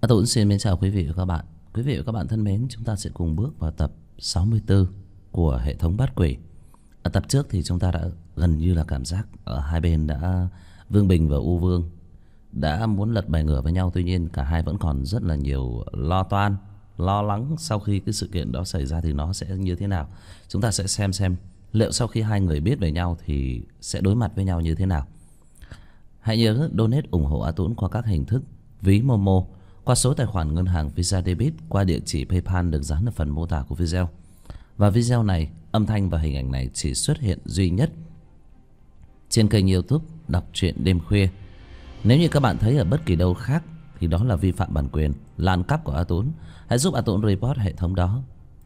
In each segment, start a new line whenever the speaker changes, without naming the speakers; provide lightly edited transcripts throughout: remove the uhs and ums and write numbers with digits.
Tôi xin mến chào quý vị và các bạn. Quý vị và các bạn thân mến, chúng ta sẽ cùng bước vào tập 64 của hệ thống Bát Quỷ. Ở tập trước thì chúng ta đã gần như là cảm giác ở hai bên đã Vương Bình và U Vương đã muốn lật bài ngửa với nhau. Tuy nhiên cả hai vẫn còn rất là nhiều lo toan, lo lắng sau khi cái sự kiện đó xảy ra thì nó sẽ như thế nào. Chúng ta sẽ xem liệu sau khi hai người biết về nhau thì sẽ đối mặt với nhau như thế nào. Hãy nhớ donate ủng hộ A Tuấn qua các hình thức: ví Momo, qua số tài khoản ngân hàng Visa Debit, qua địa chỉ PayPal được dán ở phần mô tả của video. Và video này, âm thanh và hình ảnh này chỉ xuất hiện duy nhất trên kênh YouTube Đọc Truyện Đêm Khuya. Nếu như các bạn thấy ở bất kỳ đâu khác thì đó là vi phạm bản quyền, là ăn cắp của A Tuấn. Hãy giúp A Tuấn report hệ thống đó.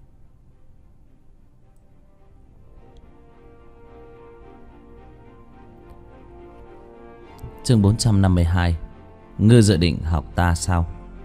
Chương 452. Ngươi dự định học ta sao?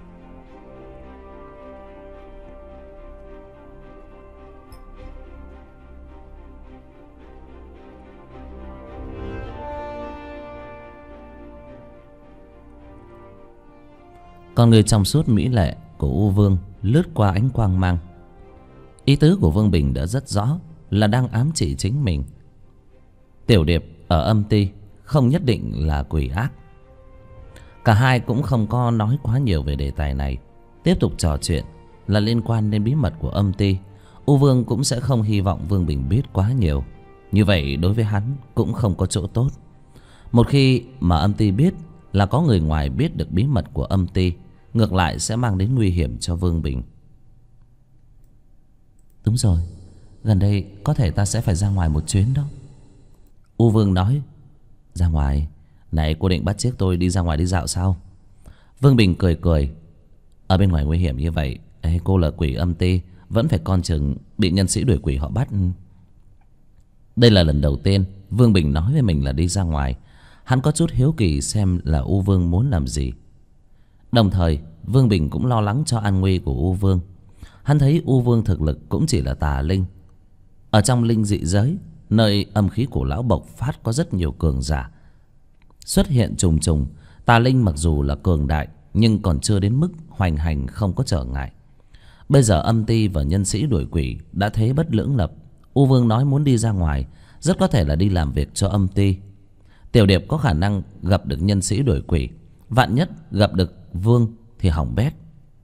Con người trong suốt mỹ lệ của U Vương lướt qua ánh quang mang. Ý tứ của Vương Bình đã rất rõ, là đang ám chỉ chính mình. Tiểu Điệp ở âm ty không nhất định là quỷ ác. Cả hai cũng không có nói quá nhiều về đề tài này. Tiếp tục trò chuyện là liên quan đến bí mật của âm ty. U Vương cũng sẽ không hy vọng Vương Bình biết quá nhiều. Như vậy đối với hắn cũng không có chỗ tốt. Một khi mà âm ty biết là có người ngoài biết được bí mật của âm ty, ngược lại sẽ mang đến nguy hiểm cho Vương Bình. Đúng rồi, gần đây có thể ta sẽ phải ra ngoài một chuyến đó. U Vương nói. Ra ngoài? Này, cô định bắt chiếc tôi đi ra ngoài đi dạo sao? Vương Bình cười cười. Ở bên ngoài nguy hiểm như vậy, cô là quỷ âm ty, vẫn phải coi chừng bị nhân sĩ đuổi quỷ họ bắt. Đây là lần đầu tiên Vương Bình nói với mình là đi ra ngoài. Hắn có chút hiếu kỳ xem là U Vương muốn làm gì. Đồng thời Vương Bình cũng lo lắng cho an nguy của U Vương. Hắn thấy U Vương thực lực cũng chỉ là tà linh. Ở trong linh dị giới, nơi âm khí của lão bộc phát, có rất nhiều cường giả xuất hiện trùng trùng. Tà linh mặc dù là cường đại nhưng còn chưa đến mức hoành hành không có trở ngại. Bây giờ âm ty và nhân sĩ đuổi quỷ đã thế bất lưỡng lập. U Vương nói muốn đi ra ngoài, rất có thể là đi làm việc cho âm ty. Tiểu Điệp có khả năng gặp được nhân sĩ đuổi quỷ, vạn nhất gặp được Vương thì hỏng bét.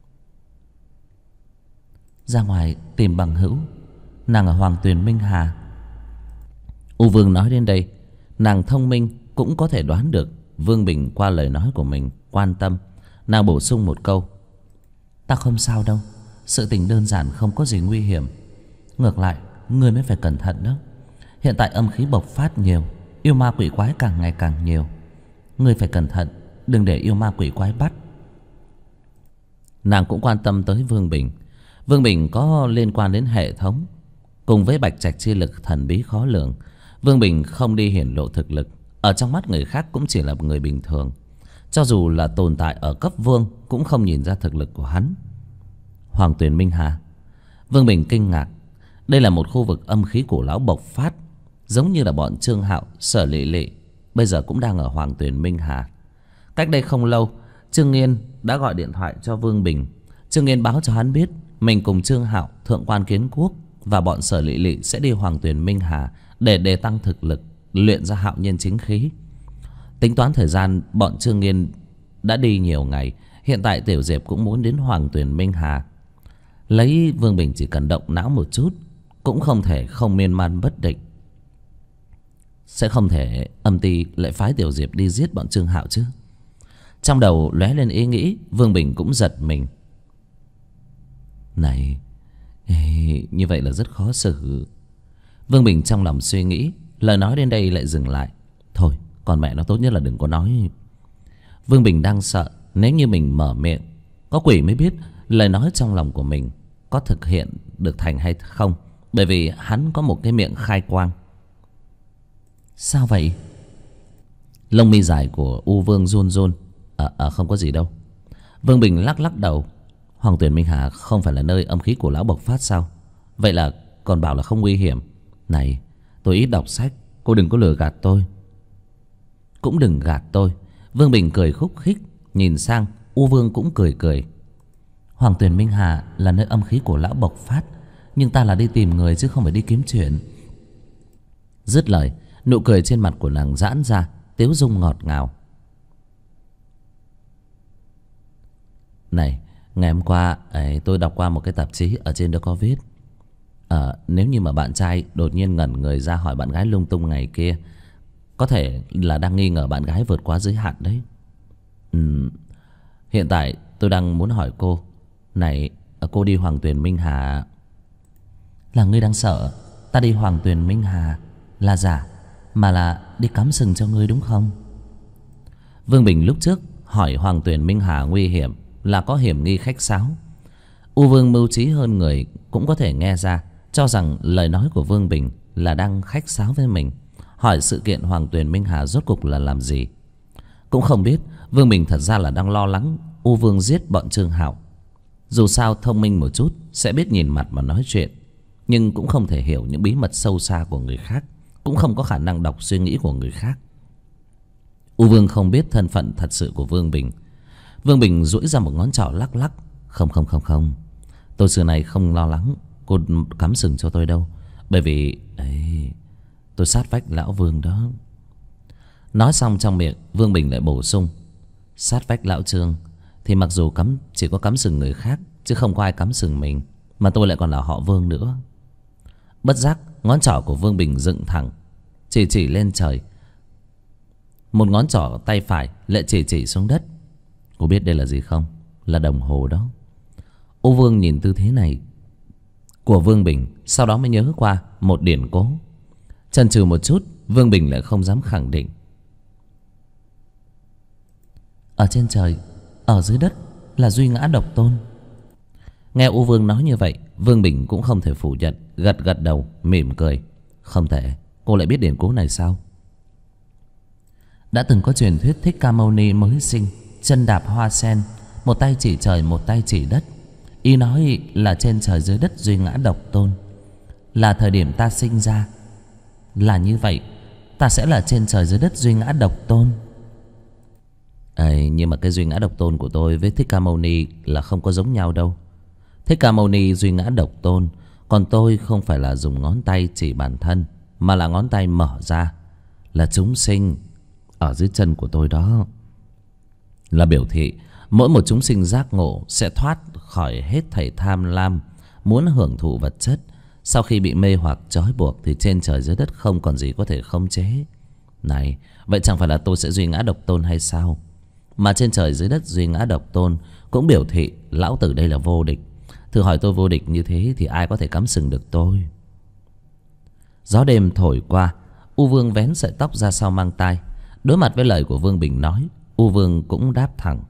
Ra ngoài tìm bằng hữu, nàng ở Hoàng Tuyền Minh Hà. U Vương nói đến đây, nàng thông minh cũng có thể đoán được Vương Bình qua lời nói của mình quan tâm. Nàng bổ sung một câu. Ta không sao đâu, sự tình đơn giản, không có gì nguy hiểm. Ngược lại ngươi mới phải cẩn thận đó. Hiện tại âm khí bộc phát nhiều, yêu ma quỷ quái càng ngày càng nhiều. Ngươi phải cẩn thận, đừng để yêu ma quỷ quái bắt. Nàng cũng quan tâm tới Vương Bình. Vương Bình có liên quan đến hệ thống, cùng với bạch trạch chi lực thần bí khó lường. Vương Bình không đi hiển lộ thực lực, ở trong mắt người khác cũng chỉ là một người bình thường. Cho dù là tồn tại ở cấp vương cũng không nhìn ra thực lực của hắn. Hoàng Tuyền Minh Hà. Vương Bình kinh ngạc. Đây là một khu vực âm khí của lão bộc phát, giống như là bọn Trương Hạo, Sở Lệ Lệ bây giờ cũng đang ở Hoàng Tuyền Minh Hà. Cách đây không lâu, Trương Nghiên đã gọi điện thoại cho Vương Bình. Trương Nghiên báo cho hắn biết mình cùng Trương Hạo, Thượng quan Kiến Quốc và bọn Sở Lệ Lệ sẽ đi Hoàng Tuyền Minh Hà để đề tăng thực lực, luyện ra hạo nhiên chính khí. Tính toán thời gian, bọn Trương Nghiên đã đi nhiều ngày. Hiện tại Tiểu Diệp cũng muốn đến Hoàng Tuyền Minh Hà. Lấy Vương Bình chỉ cần động não một chút, cũng không thể không miên man bất định. Sẽ không thể âm ty lại phái Tiểu Diệp đi giết bọn Trương Hạo chứ. Trong đầu lóe lên ý nghĩ, Vương Bình cũng giật mình. Này, như vậy là rất khó xử. Vương Bình trong lòng suy nghĩ. Lời nói đến đây lại dừng lại. Thôi, còn mẹ nó tốt nhất là đừng có nói. Vương Bình đang sợ nếu như mình mở miệng, có quỷ mới biết lời nói trong lòng của mình có thực hiện được thành hay không. Bởi vì hắn có một cái miệng khai quang. Sao vậy? Lông mi dài của U Vương run run. Không có gì đâu. Vương Bình lắc lắc đầu. Hoàng Tuyền Minh Hà không phải là nơi âm khí của lão bộc phát sao? Vậy là còn bảo là không nguy hiểm. Này, tôi ít đọc sách, cô đừng có lừa gạt tôi. Cũng đừng gạt tôi. Vương Bình cười khúc khích. Nhìn sang U Vương cũng cười cười. Hoàng Tuyền Minh Hà là nơi âm khí của lão bộc phát, nhưng ta là đi tìm người chứ không phải đi kiếm chuyện. Dứt lời, nụ cười trên mặt của nàng giãn ra, tiếu dung ngọt ngào. Này, ngày hôm qua tôi đọc qua một cái tạp chí ở trên đó có viết, nếu như mà bạn trai đột nhiên ngẩn người ra hỏi bạn gái lung tung ngày kia, có thể là đang nghi ngờ bạn gái vượt quá giới hạn đấy. Hiện tại tôi đang muốn hỏi cô, này, cô đi Hoàng Tuyền Minh Hà. Là ngươi đang sợ ta đi Hoàng Tuyền Minh Hà là giả, mà là đi cắm sừng cho ngươi đúng không? Vương Bình lúc trước hỏi Hoàng Tuyền Minh Hà nguy hiểm là có hiểm nghi khách sáo. U Vương mưu trí hơn người cũng có thể nghe ra, cho rằng lời nói của Vương Bình là đang khách sáo với mình, hỏi sự kiện Hoàng Tuyền Minh Hà rốt cục là làm gì. Cũng không biết Vương Bình thật ra là đang lo lắng U Vương giết bọn Trương Hạo. Dù sao thông minh một chút sẽ biết nhìn mặt mà nói chuyện, nhưng cũng không thể hiểu những bí mật sâu xa của người khác, cũng không có khả năng đọc suy nghĩ của người khác. U Vương không biết thân phận thật sự của Vương Bình. Vương Bình duỗi ra một ngón trỏ lắc lắc. Không, tôi xưa này không lo lắng cô cắm sừng cho tôi đâu, bởi vì tôi sát vách lão Vương đó. Nói xong trong miệng Vương Bình lại bổ sung, sát vách lão Trương thì mặc dù chỉ có cắm sừng người khác, chứ không có ai cắm sừng mình, mà tôi lại còn là họ Vương nữa. Bất giác ngón trỏ của Vương Bình dựng thẳng, chỉ lên trời. Một ngón trỏ tay phải lại chỉ xuống đất. Cô biết đây là gì không? Là đồng hồ đó. U Vương nhìn tư thế này của Vương Bình, sau đó mới nhớ qua một điển cố. Chần chừ một chút, Vương Bình lại không dám khẳng định. Ở trên trời, ở dưới đất là duy ngã độc tôn. Nghe U Vương nói như vậy, Vương Bình cũng không thể phủ nhận, gật đầu mỉm cười. Không thể, cô lại biết điển cố này sao? Đã từng có truyền thuyết Thích Ca Mâu Ni mới sinh, chân đạp hoa sen, một tay chỉ trời một tay chỉ đất. Ý nói là trên trời dưới đất duy ngã độc tôn. Là thời điểm ta sinh ra là như vậy, ta sẽ là trên trời dưới đất duy ngã độc tôn. Nhưng mà cái duy ngã độc tôn của tôi với Thích Ca Mâu Ni là không có giống nhau đâu. Thích Ca Mâu Ni duy ngã độc tôn, còn tôi không phải là dùng ngón tay chỉ bản thân, mà là ngón tay mở ra, là chúng sinh ở dưới chân của tôi đó. Là biểu thị mỗi một chúng sinh giác ngộ sẽ thoát khỏi hết thảy tham lam, muốn hưởng thụ vật chất. Sau khi bị mê hoặc trói buộc thì trên trời dưới đất không còn gì có thể khống chế. Này, vậy chẳng phải là tôi sẽ duy ngã độc tôn hay sao? Mà trên trời dưới đất duy ngã độc tôn cũng biểu thị lão tử đây là vô địch. Thử hỏi tôi vô địch như thế thì ai có thể cắm sừng được tôi? Gió đêm thổi qua, U Vương vén sợi tóc ra sau mang tai. Đối mặt với lời của Vương Bình nói, U Vương cũng đáp thẳng.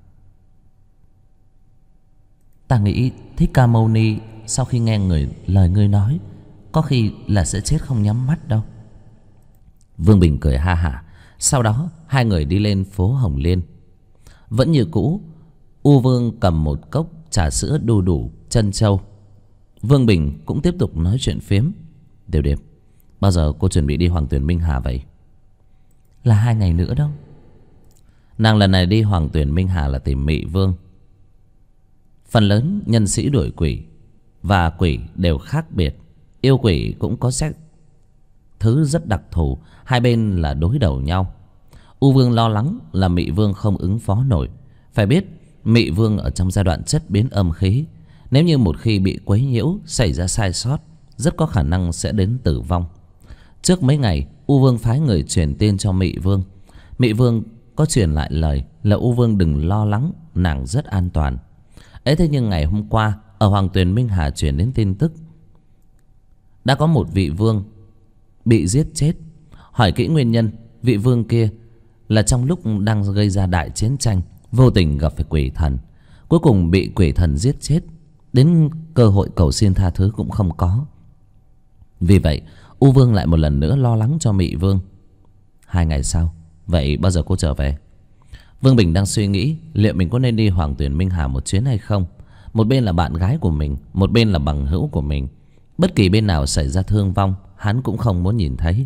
Ta nghĩ Thích Ca Mâu Ni sau khi nghe lời ngươi nói, có khi là sẽ chết không nhắm mắt đâu. Vương Bình cười ha hả. Sau đó hai người đi lên phố Hồng Liên. Vẫn như cũ, U Vương cầm một cốc trà sữa đu đủ trân châu. Vương Bình cũng tiếp tục nói chuyện phiếm. Điệp Điệp, bao giờ cô chuẩn bị đi Hoàng Tuyền Minh Hà vậy? Là 2 ngày nữa đâu. Nàng lần này đi Hoàng Tuyền Minh Hà là tìm Mị Vương. Phần lớn nhân sĩ đuổi quỷ và quỷ đều khác biệt. Yêu quỷ cũng có thứ rất đặc thù, hai bên là đối đầu nhau. U Vương lo lắng là Mị Vương không ứng phó nổi. Phải biết Mị Vương ở trong giai đoạn chất biến âm khí, nếu như một khi bị quấy nhiễu, xảy ra sai sót, rất có khả năng sẽ đến tử vong. Trước mấy ngày, U Vương phái người truyền tin cho Mị Vương. Mị Vương có truyền lại lời là U Vương đừng lo lắng, nàng rất an toàn. Ấy thế nhưng ngày hôm qua ở Hoàng Tuyền Minh Hà truyền đến tin tức đã có một vị vương bị giết chết. Hỏi kỹ nguyên nhân, vị vương kia là trong lúc đang gây ra đại chiến tranh, vô tình gặp phải quỷ thần, cuối cùng bị quỷ thần giết chết, đến cơ hội cầu xin tha thứ cũng không có. Vì vậy U Vương lại một lần nữa lo lắng cho Mị Vương. 2 ngày sau, vậy bao giờ cô trở về? Vương Bình đang suy nghĩ liệu mình có nên đi Hoàng Tuyền Minh Hà một chuyến hay không. Một bên là bạn gái của mình, một bên là bằng hữu của mình. Bất kỳ bên nào xảy ra thương vong, hắn cũng không muốn nhìn thấy.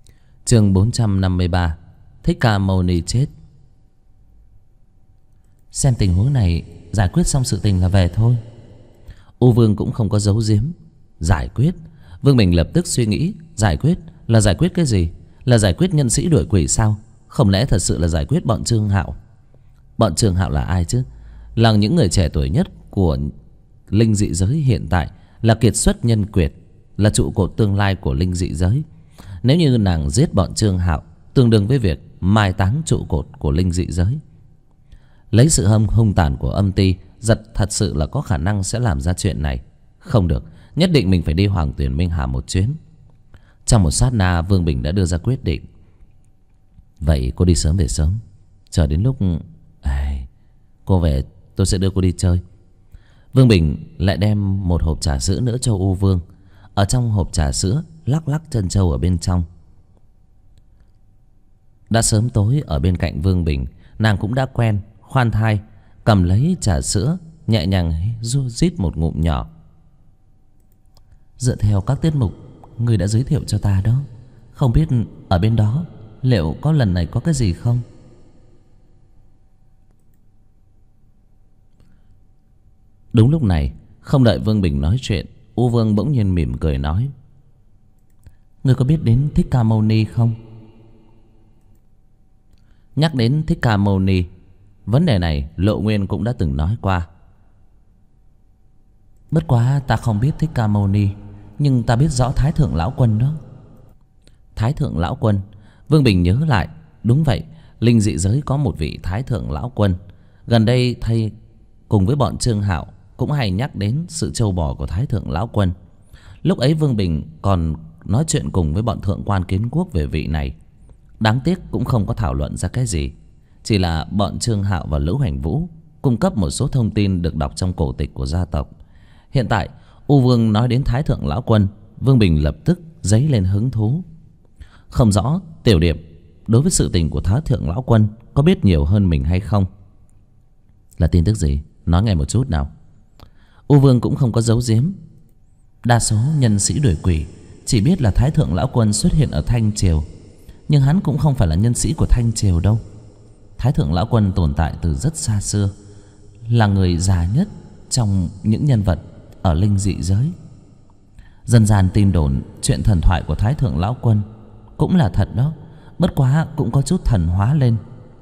Chương 453. Thích Ca Mâu Ni chết. Xem tình huống này, giải quyết xong sự tình là về thôi. U Vương cũng không có giấu giếm. Giải quyết? Vương Bình lập tức suy nghĩ. Giải quyết là giải quyết cái gì? Là giải quyết nhân sĩ đuổi quỷ sao? Không lẽ thật sự là giải quyết bọn Trương Hạo? Bọn Trương Hạo là ai chứ? Là những người trẻ tuổi nhất của linh dị giới hiện tại, là kiệt xuất nhân quyệt, là trụ cột tương lai của linh dị giới. Nếu như nàng giết bọn Trương Hạo, tương đương với việc mai táng trụ cột của linh dị giới. Lấy sự hung tàn của âm ty, giật thật sự là có khả năng sẽ làm ra chuyện này. Không được, nhất định mình phải đi Hoàng Tuyền Minh Hà một chuyến. Trong một sát na, Vương Bình đã đưa ra quyết định. Vậy cô đi sớm về sớm, chờ đến lúc cô về tôi sẽ đưa cô đi chơi. Vương Bình lại đem một hộp trà sữa nữa cho U Vương. Ở trong hộp trà sữa lắc lắc chân trâu ở bên trong. Đã sớm tối, ở bên cạnh Vương Bình, nàng cũng đã quen, khoan thai cầm lấy trà sữa, nhẹ nhàng rít một ngụm nhỏ. Dựa theo các tiết mục người đã giới thiệu cho ta đó, không biết ở bên đó liệu có lần này có cái gì không? Đúng lúc này, không đợi Vương Bình nói chuyện, U Vương bỗng nhiên mỉm cười nói: Ngươi có biết đến Thích Ca Mâu Ni không? Nhắc đến Thích Ca Mâu Ni, vấn đề này Lộ Nguyên cũng đã từng nói qua. Bất quá ta không biết Thích Ca Mâu Ni, nhưng ta biết rõ Thái Thượng Lão Quân đó. Thái Thượng Lão Quân? Vương Bình nhớ lại, đúng vậy, linh dị giới có một vị Thái Thượng Lão Quân. Gần đây thầy cùng với bọn Trương Hạo cũng hay nhắc đến sự trâu bò của Thái Thượng Lão Quân. Lúc ấy Vương Bình còn nói chuyện cùng với bọn thượng quan Kiến Quốc về vị này. Đáng tiếc cũng không có thảo luận ra cái gì. Chỉ là bọn Trương Hạo và Lữ Hoành Vũ cung cấp một số thông tin được đọc trong cổ tịch của gia tộc. Hiện tại U Vương nói đến Thái Thượng Lão Quân, Vương Bình lập tức dấy lên hứng thú. Không rõ Tiểu Điệp đối với sự tình của Thái Thượng Lão Quân có biết nhiều hơn mình hay không? Là tin tức gì? Nói nghe một chút nào. U Vương cũng không có giấu giếm. Đa số nhân sĩ đuổi quỷ chỉ biết là Thái Thượng Lão Quân xuất hiện ở Thanh Triều, nhưng hắn cũng không phải là nhân sĩ của Thanh Triều đâu. Thái Thượng Lão Quân tồn tại từ rất xa xưa, là người già nhất trong những nhân vật ở linh dị giới. Dân gian tin đồn chuyện thần thoại của Thái Thượng Lão Quân cũng là thật đó, bất quá cũng có chút thần hóa lên.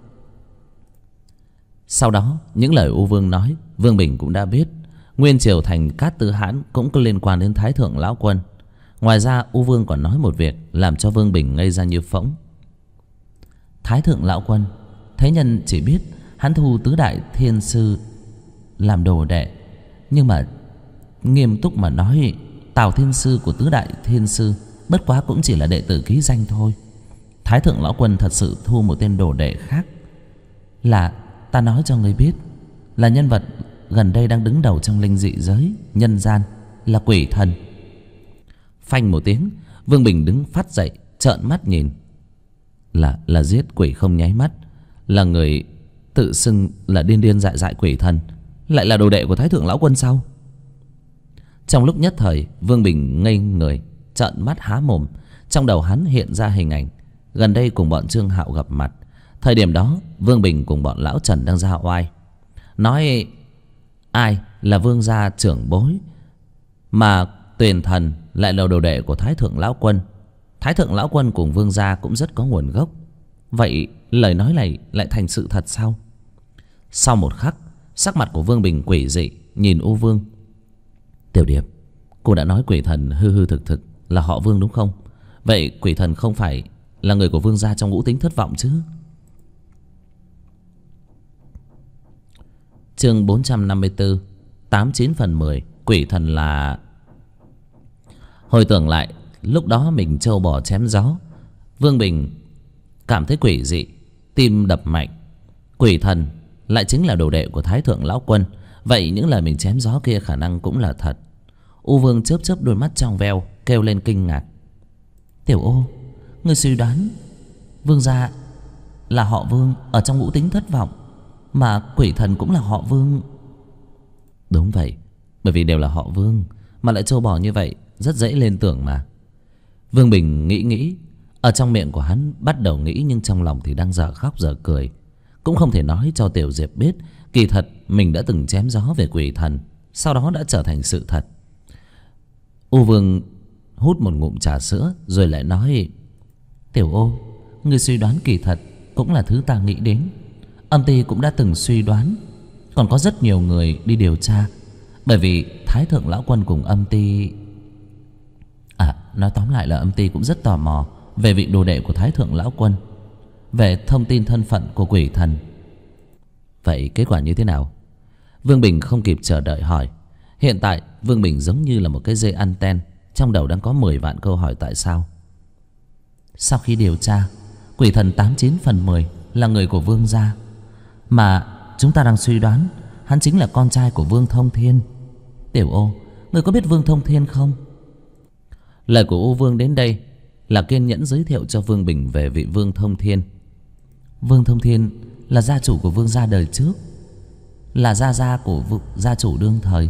Sau đó những lời U Vương nói, Vương Bình cũng đã biết. Nguyên triều thành Cát Tư Hãn cũng có liên quan đến Thái Thượng Lão Quân. Ngoài ra U Vương còn nói một việc làm cho Vương Bình ngây ra như phỗng. Thái Thượng Lão Quân, thế nhân chỉ biết hắn thu tứ đại thiên sư làm đồ đệ, nhưng mà nghiêm túc mà nói, Tào Thiên Sư của tứ đại thiên sư bất quá cũng chỉ là đệ tử ký danh thôi. Thái Thượng Lão Quân thật sự thu một tên đồ đệ khác, là ta nói cho người biết, là nhân vật gần đây đang đứng đầu trong linh dị giới nhân gian, là Quỷ Thần. Phanh một tiếng, Vương Bình đứng phát dậy, trợn mắt nhìn. Là giết quỷ không nháy mắt, là người tự xưng là điên điên dại dại Quỷ Thần, lại là đồ đệ của Thái Thượng Lão Quân sao? Trong lúc nhất thời, Vương Bình ngây người, trợn mắt há mồm. Trong đầu hắn hiện ra hình ảnh gần đây cùng bọn Trương Hạo gặp mặt. Thời điểm đó Vương Bình cùng bọn Lão Trần đang ra oai, nói ai là vương gia trưởng bối, mà Tuyền Thần lại là đồ đệ của Thái Thượng Lão Quân. Thái Thượng Lão Quân cùng vương gia cũng rất có nguồn gốc. Vậy lời nói này lại thành sự thật sao? Sau một khắc, sắc mặt của Vương Bình quỷ dị, nhìn U Vương. Tiểu Điệp, cô đã nói Quỷ Thần hư hư thực thực là họ Vương đúng không? Vậy Quỷ Thần không phải là người của vương gia trong Ngũ Tính Thất Vọng chứ? Chương 454, 89/10. Quỷ Thần là... Hồi tưởng lại lúc đó mình trâu bò chém gió, Vương Bình cảm thấy quỷ dị, tim đập mạnh. Quỷ Thần lại chính là đồ đệ của Thái Thượng Lão Quân. Vậy những lời mình chém gió kia khả năng cũng là thật. U Vương chớp chớp đôi mắt trong veo, kêu lên kinh ngạc. Tiểu Ô, ngươi suy đoán vương gia là họ Vương ở trong Ngũ Tính Thất Vọng, mà Quỷ Thần cũng là họ Vương? Đúng vậy, bởi vì đều là họ Vương mà lại trâu bò như vậy, rất dễ liên tưởng mà. Vương Bình nghĩ, ở trong miệng của hắn bắt đầu nghĩ, nhưng trong lòng thì đang dở khóc dở cười. Cũng không thể nói cho Tiểu Diệp biết Kỳ thật mình đã từng chém gió về quỷ thần, sau đó đã trở thành sự thật. U Vương hút một ngụm trà sữa rồi lại nói: Tiểu Ô, ngươi suy đoán kỳ thật cũng là thứ ta nghĩ đến. Âm ty cũng đã từng suy đoán, còn có rất nhiều người đi điều tra. Bởi vì Thái Thượng Lão Quân cùng âm ty, nói tóm lại là âm ty cũng rất tò mò về vị đồ đệ của Thái Thượng Lão Quân, về thông tin thân phận của quỷ thần. Vậy kết quả như thế nào? Vương Bình không kịp chờ đợi hỏi. Hiện tại Vương Bình giống như là một cái dây anten, trong đầu đang có 10 vạn câu hỏi tại sao. Sau khi điều tra, quỷ thần 89 phần 10 là người của Vương gia, mà chúng ta đang suy đoán hắn chính là con trai của Vương Thông Thiên. Tiểu Ô, người có biết Vương Thông Thiên không? Lời của U Vương đến đây là kiên nhẫn giới thiệu cho Vương Bình về vị Vương Thông Thiên. Vương Thông Thiên là gia chủ của Vương gia đời trước, là gia của gia chủ đương thời.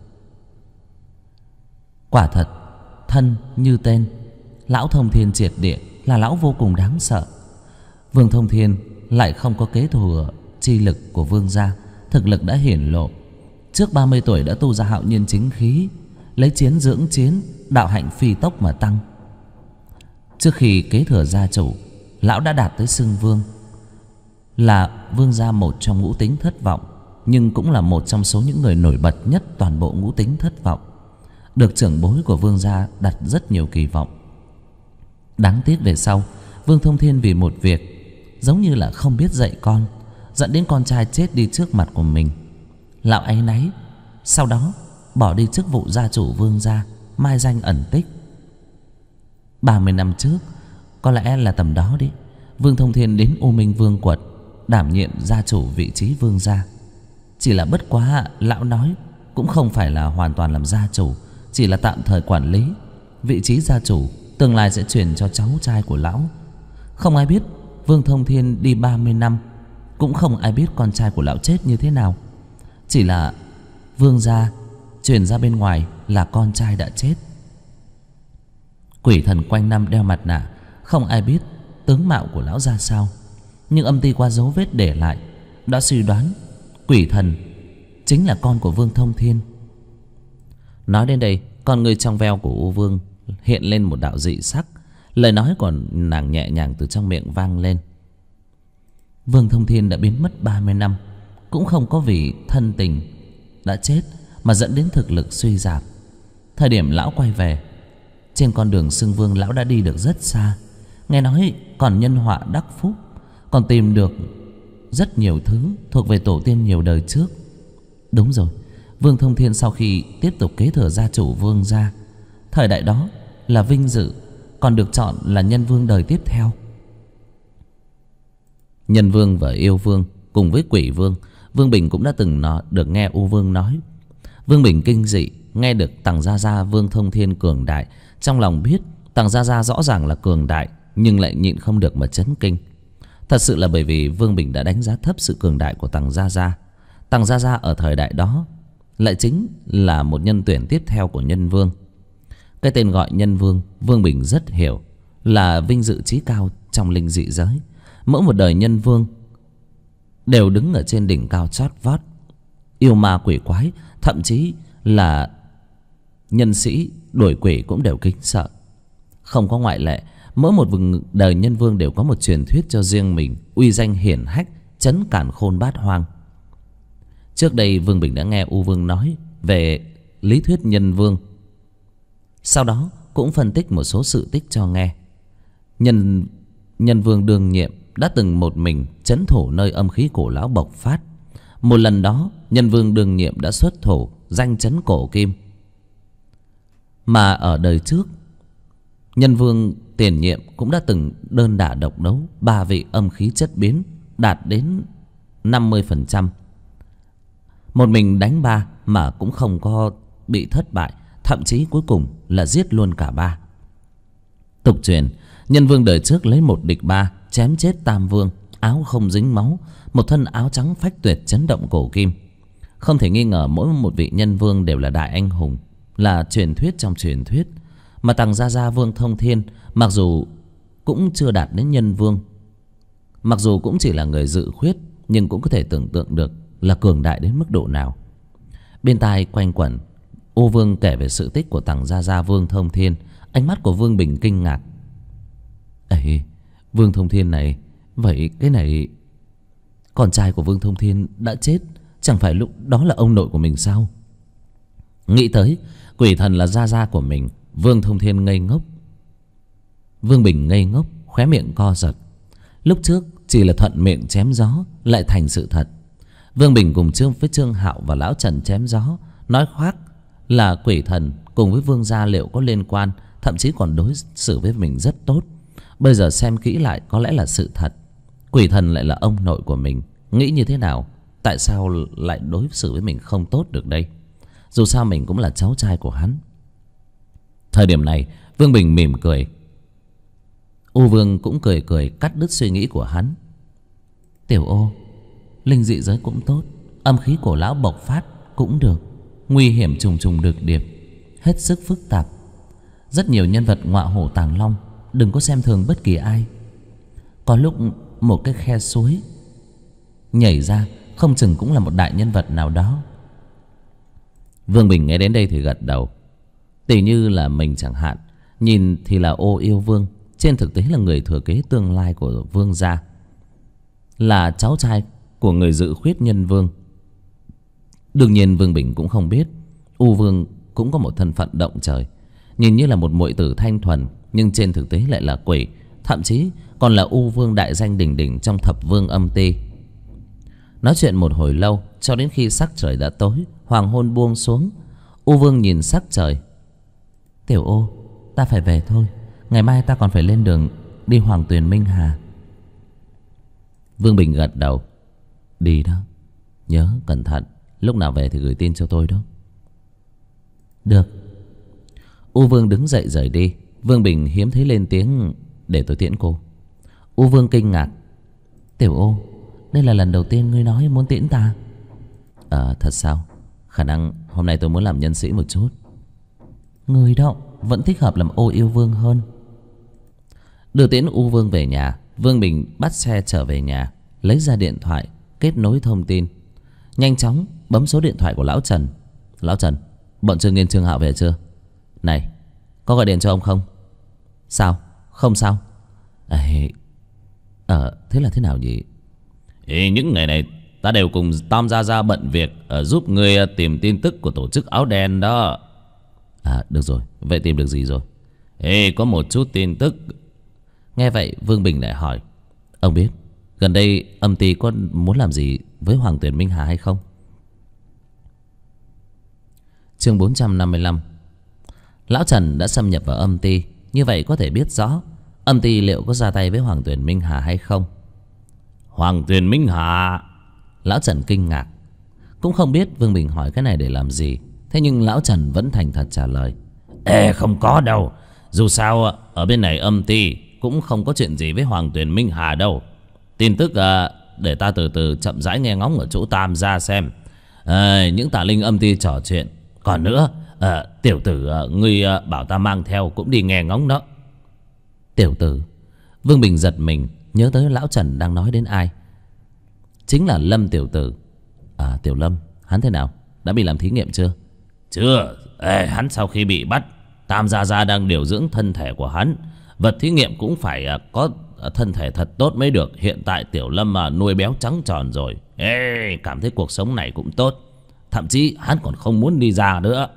Quả thật, thân như tên, lão Thông Thiên triệt địa, là lão vô cùng đáng sợ. Vương Thông Thiên lại không có kế thừa chi lực của Vương gia, thực lực đã hiển lộ. Trước 30 tuổi đã tu ra hạo nhiên chính khí, lấy chiến dưỡng chiến, đạo hạnh phi tốc mà tăng. Trước khi kế thừa gia chủ, lão đã đạt tới xưng vương, là Vương gia một trong ngũ tính thất vọng, nhưng cũng là một trong số những người nổi bật nhất toàn bộ ngũ tính thất vọng, được trưởng bối của Vương gia đặt rất nhiều kỳ vọng. Đáng tiếc về sau, Vương Thông Thiên vì một việc giống như là không biết dạy con, dẫn đến con trai chết đi trước mặt của mình. Lão áy náy, sau đó bỏ đi chức vụ gia chủ Vương gia, mai danh ẩn tích. 30 năm trước, có lẽ là tầm đó đi, Vương Thông Thiên đến U Minh Vương quật đảm nhiệm gia chủ vị trí Vương gia. Chỉ là bất quá lão nói cũng không phải là hoàn toàn làm gia chủ, chỉ là tạm thời quản lý. Vị trí gia chủ tương lai sẽ truyền cho cháu trai của lão. Không ai biết Vương Thông Thiên đi 30 năm, cũng không ai biết con trai của lão chết như thế nào. Chỉ là Vương gia truyền ra bên ngoài là con trai đã chết. Quỷ thần quanh năm đeo mặt nạ, không ai biết tướng mạo của lão ra sao. Nhưng âm ty qua dấu vết để lại đã suy đoán quỷ thần chính là con của Vương Thông Thiên. Nói đến đây, con người trong veo của U Vương hiện lên một đạo dị sắc. Lời nói của nàng nhẹ nhàng từ trong miệng vang lên. Vương Thông Thiên đã biến mất 30 năm, cũng không có vì thân tình đã chết mà dẫn đến thực lực suy giảm. Thời điểm lão quay về, trên con đường xưng vương lão đã đi được rất xa. Nghe nói còn nhân họa đắc phúc, còn tìm được rất nhiều thứ thuộc về tổ tiên nhiều đời trước. Đúng rồi, Vương Thông Thiên sau khi tiếp tục kế thừa gia chủ Vương gia, thời đại đó là vinh dự, còn được chọn là nhân vương đời tiếp theo. Nhân vương và yêu vương cùng với quỷ vương, Vương Bình cũng đã từng được nghe U Vương nói. Vương Bình kinh dị nghe được Tằng Gia Gia Vương Thông Thiên cường đại, trong lòng biết Tằng Gia Gia rõ ràng là cường đại, nhưng lại nhịn không được mà chấn kinh. Thật sự là bởi vì Vương Bình đã đánh giá thấp sự cường đại của Tằng Gia Gia. Tằng Gia Gia ở thời đại đó lại chính là một nhân tuyển tiếp theo của nhân vương. Cái tên gọi nhân vương, Vương Bình rất hiểu, là vinh dự chí cao trong linh dị giới. Mỗi một đời nhân vương đều đứng ở trên đỉnh cao chót vót. Yêu ma quỷ quái, thậm chí là nhân sĩ đuổi quỷ cũng đều kính sợ. Không có ngoại lệ, mỗi một đời nhân vương đều có một truyền thuyết cho riêng mình, uy danh hiển hách, trấn càn khôn bát hoang. Trước đây Vương Bình đã nghe U Vương nói về lý thuyết nhân vương, sau đó cũng phân tích một số sự tích cho nghe. Nhân vương đương nhiệm đã từng một mình trấn thủ nơi âm khí cổ lão bộc phát. Một lần đó, nhân vương đương nhiệm đã xuất thủ danh chấn cổ kim. Mà ở đời trước, nhân vương tiền nhiệm cũng đã từng đơn đả độc đấu 3 vị âm khí chất biến đạt đến 50%. Một mình đánh 3 mà cũng không có bị thất bại, thậm chí cuối cùng là giết luôn cả 3. Tục truyền, nhân vương đời trước lấy 1 địch 3, chém chết tam vương, áo không dính máu, một thân áo trắng phách tuyệt chấn động cổ kim. Không thể nghi ngờ mỗi một vị nhân vương đều là đại anh hùng, là truyền thuyết trong truyền thuyết. Mà Tằng Gia Gia Vương Thông Thiên mặc dù cũng chưa đạt đến nhân vương, mặc dù cũng chỉ là người dự khuyết, nhưng cũng có thể tưởng tượng được là cường đại đến mức độ nào. Bên tai quanh quẩn Ô Vương kể về sự tích của Tằng Gia Gia Vương Thông Thiên. Ánh mắt của Vương Bình kinh ngạc. Ấy, Vương Thông Thiên này, vậy cái này, con trai của Vương Thông Thiên đã chết, chẳng phải lúc đó là ông nội của mình sao? Nghĩ tới quỷ thần là gia gia của mình, Vương Thông Thiên ngây ngốc. Vương Bình ngây ngốc, khóe miệng co giật. Lúc trước chỉ là thuận miệng chém gió, lại thành sự thật. Vương Bình cùng với Trương Hạo và Lão Trần chém gió, nói khoác là quỷ thần cùng với Vương gia liệu có liên quan, thậm chí còn đối xử với mình rất tốt. Bây giờ xem kỹ lại có lẽ là sự thật. Quỷ thần lại là ông nội của mình. Nghĩ như thế nào? Tại sao lại đối xử với mình không tốt được đây? Dù sao mình cũng là cháu trai của hắn. Thời điểm này Vương Bình mỉm cười. U Vương cũng cười cười cắt đứt suy nghĩ của hắn. Tiểu Ô, linh dị giới cũng tốt, âm khí cổ lão bộc phát cũng được, nguy hiểm trùng trùng điệp điệp, hết sức phức tạp. Rất nhiều nhân vật ngọa hổ tàng long, đừng có xem thường bất kỳ ai. Có lúc một cái khe suối nhảy ra, không chừng cũng là một đại nhân vật nào đó. Vương Bình nghe đến đây thì gật đầu. Tỉ như là mình chẳng hạn, nhìn thì là Ô Yêu Vương, trên thực tế là người thừa kế tương lai của Vương gia, là cháu trai của người dự khuyết nhân vương. Đương nhiên Vương Bình cũng không biết U Vương cũng có một thân phận động trời, nhìn như là một muội tử thanh thuần, nhưng trên thực tế lại là quỷ, thậm chí còn là U Vương đại danh đỉnh đỉnh trong thập vương âm ti. Nói chuyện một hồi lâu, cho đến khi sắc trời đã tối, hoàng hôn buông xuống. U Vương nhìn sắc trời. Tiểu Ô, ta phải về thôi, ngày mai ta còn phải lên đường đi Hoàng Tuyền Minh Hà. Vương Bình gật đầu. Đi đó, nhớ cẩn thận, lúc nào về thì gửi tin cho tôi đó. Được. U Vương đứng dậy rời đi. Vương Bình hiếm thấy lên tiếng. Để tôi tiễn cô. U Vương kinh ngạc. Tiểu Ô, đây là lần đầu tiên ngươi nói muốn tiễn ta. Thật sao? Khả năng hôm nay tôi muốn làm nhân sĩ một chút. Ngươi đó vẫn thích hợp làm Ô Yêu Vương hơn. Đưa tiễn U Vương về nhà, Vương Bình bắt xe trở về nhà, lấy ra điện thoại kết nối thông tin, nhanh chóng bấm số điện thoại của Lão Trần. Lão Trần, bọn Trương Nghiên Trương Hạo về chưa? Này, có gọi điện cho ông không? Sao? Không sao? Thế là thế nào nhỉ? Những ngày này ta đều cùng Tam Gia Gia bận việc giúp ngươi tìm tin tức của tổ chức áo đen đó. Được rồi, vậy tìm được gì rồi? Có một chút tin tức. Nghe vậy Vương Bình lại hỏi. Ông biết gần đây âm ty có muốn làm gì với Hoàng Tuyền Minh Hà hay không? Chương 455. Lão Trần đã xâm nhập vào âm ty, như vậy có thể biết rõ âm ty liệu có ra tay với Hoàng Tuyền Minh Hà hay không. Hoàng Tuyền Minh Hà? Lão Trần kinh ngạc. Cũng không biết Vương Bình hỏi cái này để làm gì, thế nhưng Lão Trần vẫn thành thật trả lời. Không có đâu. Dù sao ở bên này âm ty cũng không có chuyện gì với Hoàng Tuyền Minh Hà đâu. Tin tức để ta từ từ chậm rãi nghe ngóng ở chỗ Tam gia xem. Những tà linh âm ty trò chuyện. Còn nữa, tiểu tử ngươi bảo ta mang theo cũng đi nghe ngóng đó. Tiểu tử? Vương Bình giật mình, nhớ tới Lão Trần đang nói đến ai. Chính là Lâm tiểu tử. Tiểu Lâm, hắn thế nào? Đã bị làm thí nghiệm chưa? Chưa. Hắn sau khi bị bắt, Tam Gia Gia đang điều dưỡng thân thể của hắn. Vật thí nghiệm cũng phải có thân thể thật tốt mới được. Hiện tại Tiểu Lâm nuôi béo trắng tròn rồi. Cảm thấy cuộc sống này cũng tốt. Thậm chí hắn còn không muốn đi ra nữa.